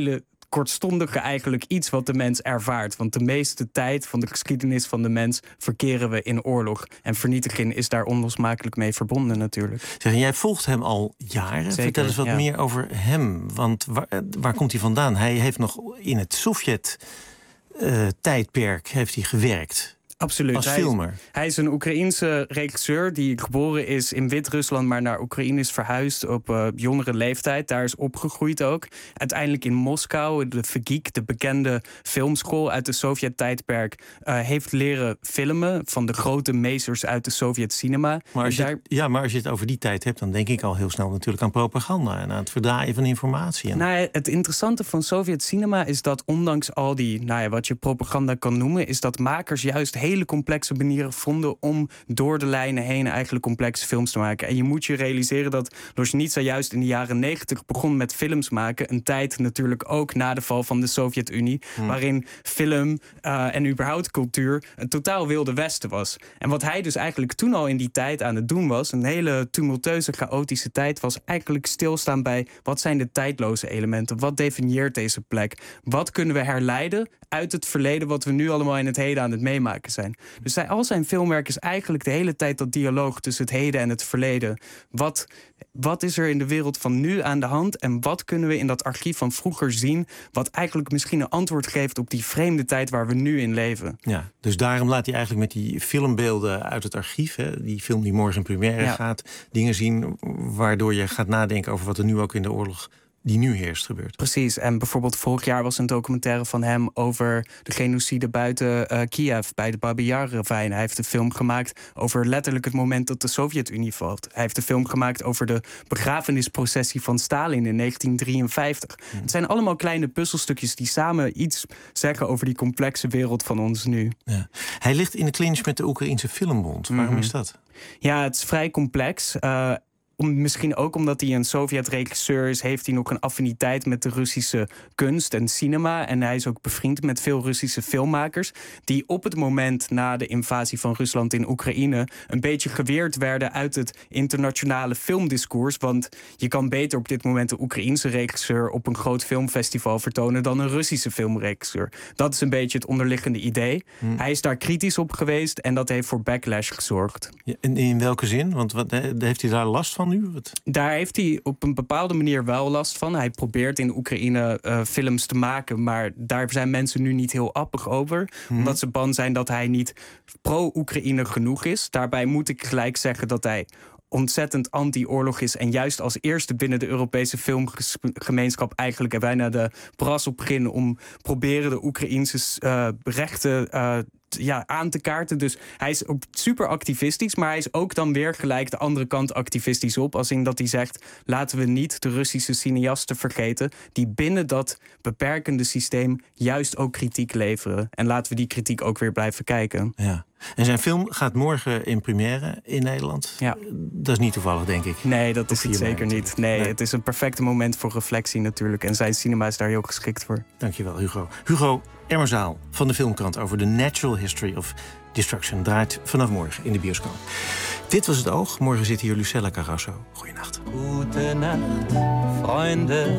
kortstondige eigenlijk iets wat de mens ervaart. Want de meeste tijd van de geschiedenis van de mens verkeren we in oorlog. En vernietiging is daar onlosmakelijk mee verbonden natuurlijk. Zeg, jij volgt hem al jaren. Zeker, Vertel eens wat ja. meer over hem. Want waar, waar komt hij vandaan? Hij heeft nog in het Sovjet-tijdperk uh, heeft hij gewerkt. Absoluut. Als hij filmer. Is, hij is een Oekraïense regisseur die geboren is in Wit-Rusland, maar naar Oekraïne is verhuisd op uh, jongere leeftijd. Daar is opgegroeid ook. Uiteindelijk in Moskou, de V G I K, de bekende filmschool uit de Sovjet-tijdperk, uh, heeft leren filmen van de grote meesters uit de Sovjet-cinema. Maar als je daar... het, ja, maar als je het over die tijd hebt, dan denk ik al heel snel natuurlijk aan propaganda en aan het verdraaien van informatie. En... Nou ja, het interessante van Sovjet-cinema is dat ondanks al die, nou ja, wat je propaganda kan noemen, is dat makers juist hele complexe manieren vonden om door de lijnen heen eigenlijk complexe films te maken. En je moet je realiseren dat Loznitsa juist in de jaren negentig begon met films maken. Een tijd natuurlijk ook na de val van de Sovjet-Unie, hmm. waarin film uh, en überhaupt cultuur een totaal wilde westen was. En wat hij dus eigenlijk toen al in die tijd aan het doen was, een hele tumultueuze, chaotische tijd, was eigenlijk stilstaan bij wat zijn de tijdloze elementen? Wat definieert deze plek? Wat kunnen we herleiden uit het verleden wat we nu allemaal in het heden aan het meemaken zijn? Dus hij, al zijn filmwerk is eigenlijk de hele tijd dat dialoog tussen het heden en het verleden. Wat, wat is er in de wereld van nu aan de hand en wat kunnen we in dat archief van vroeger zien wat eigenlijk misschien een antwoord geeft op die vreemde tijd waar we nu in leven? Ja, dus daarom laat hij eigenlijk met die filmbeelden uit het archief, hè, die film die morgen in première ja. gaat, dingen zien waardoor je gaat nadenken over wat er nu ook in de oorlog die nu heerst gebeurt. Precies. En bijvoorbeeld vorig jaar was een documentaire van hem over de genocide buiten uh, Kiev, bij de Babi Yar-ravijn. Hij heeft een film gemaakt over letterlijk het moment dat de Sovjet-Unie valt. Hij heeft een film gemaakt over de begrafenisprocessie van Stalin in negentien drieënvijftig. Hmm. Het zijn allemaal kleine puzzelstukjes die samen iets zeggen over die complexe wereld van ons nu. Ja. Hij ligt in de clinch met de Oekraïense Filmbond. Waarom mm-hmm. is dat? Ja, het is vrij complex. Uh, Om, misschien ook omdat hij een Sovjet-regisseur is, heeft hij nog een affiniteit met de Russische kunst en cinema. En hij is ook bevriend met veel Russische filmmakers die op het moment na de invasie van Rusland in Oekraïne een beetje geweerd werden uit het internationale filmdiscours. Want je kan beter op dit moment een Oekraïense regisseur op een groot filmfestival vertonen dan een Russische filmregisseur. Dat is een beetje het onderliggende idee. Hmm. Hij is daar kritisch op geweest en dat heeft voor backlash gezorgd. Ja, en in welke zin? Want wat, heeft hij daar last van? Nu? Wat? Daar heeft hij op een bepaalde manier wel last van. Hij probeert in Oekraïne uh, films te maken, maar daar zijn mensen nu niet heel appig over. Hmm. Omdat ze bang zijn dat hij niet pro-Oekraïne genoeg is. Daarbij moet ik gelijk zeggen dat hij ontzettend anti-oorlog is en juist als eerste binnen de Europese filmgemeenschap eigenlijk er bijna de bras op beginnen om proberen de Oekraïnse uh, rechten uh, ja, aan te kaarten. Dus hij is ook super activistisch, maar hij is ook dan weer gelijk de andere kant activistisch op. Als in dat hij zegt, laten we niet de Russische cineasten vergeten die binnen dat beperkende systeem juist ook kritiek leveren. En laten we die kritiek ook weer blijven kijken. Ja. En zijn film gaat morgen in première in Nederland. Ja. Dat is niet toevallig, denk ik. Nee, dat is het zeker niet. Nee, nee, het is een perfecte moment voor reflectie natuurlijk. En zijn cinema is daar heel geschikt voor. Dankjewel, Hugo. Hugo Emmerzaal van de Filmkrant over The Natural History of Destruction draait vanaf morgen in de bioscoop. Dit was Het Oog. Morgen zit hier Lucella Carrasso. Goeienacht. Goedenacht, Freunde.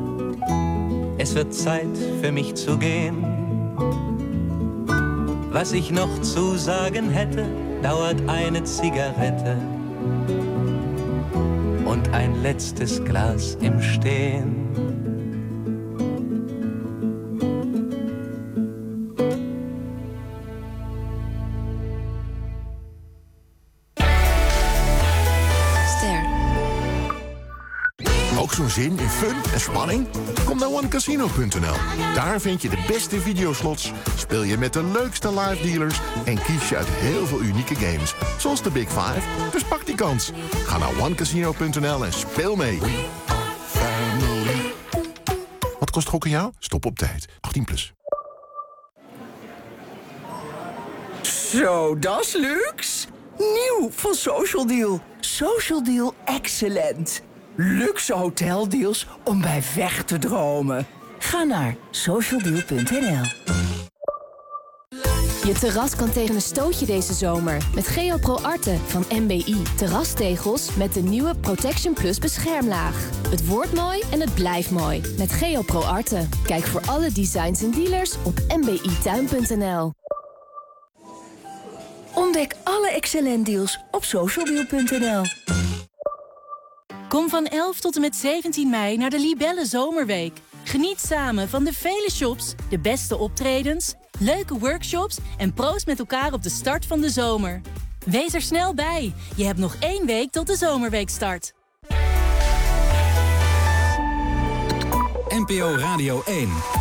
Es wird Zeit für mich zu gehen. Was ich noch zu sagen hätte, dauert eine Zigarette und ein letztes Glas im Stehen. Ook zo'n zin in fun en spanning? Kom naar one casino punt n l. Daar vind je de beste videoslots, speel je met de leukste live dealers en kies je uit heel veel unieke games. Zoals de Big Five, dus pak die kans. Ga naar one casino punt n l en speel mee. Wat kost gokken jou? Stop op tijd. achttien plus. Zo, dat is luxe. Nieuw van Social Deal. Social Deal Excellent. Luxe hoteldeals om bij weg te dromen. Ga naar social deal punt n l. Je terras kan tegen een stootje deze zomer met GeoPro Arte van M B I. Terrastegels met de nieuwe Protection Plus beschermlaag. Het wordt mooi en het blijft mooi met GeoPro Arte. Kijk voor alle designs en dealers op m b i tuin punt n l. Ontdek alle excellent deals op socialdeal punt n l. Kom van elf tot en met zeventien mei naar de Libelle Zomerweek. Geniet samen van de vele shops, de beste optredens, leuke workshops en proost met elkaar op de start van de zomer. Wees er snel bij. Je hebt nog één week tot de Zomerweek start. N P O Radio één.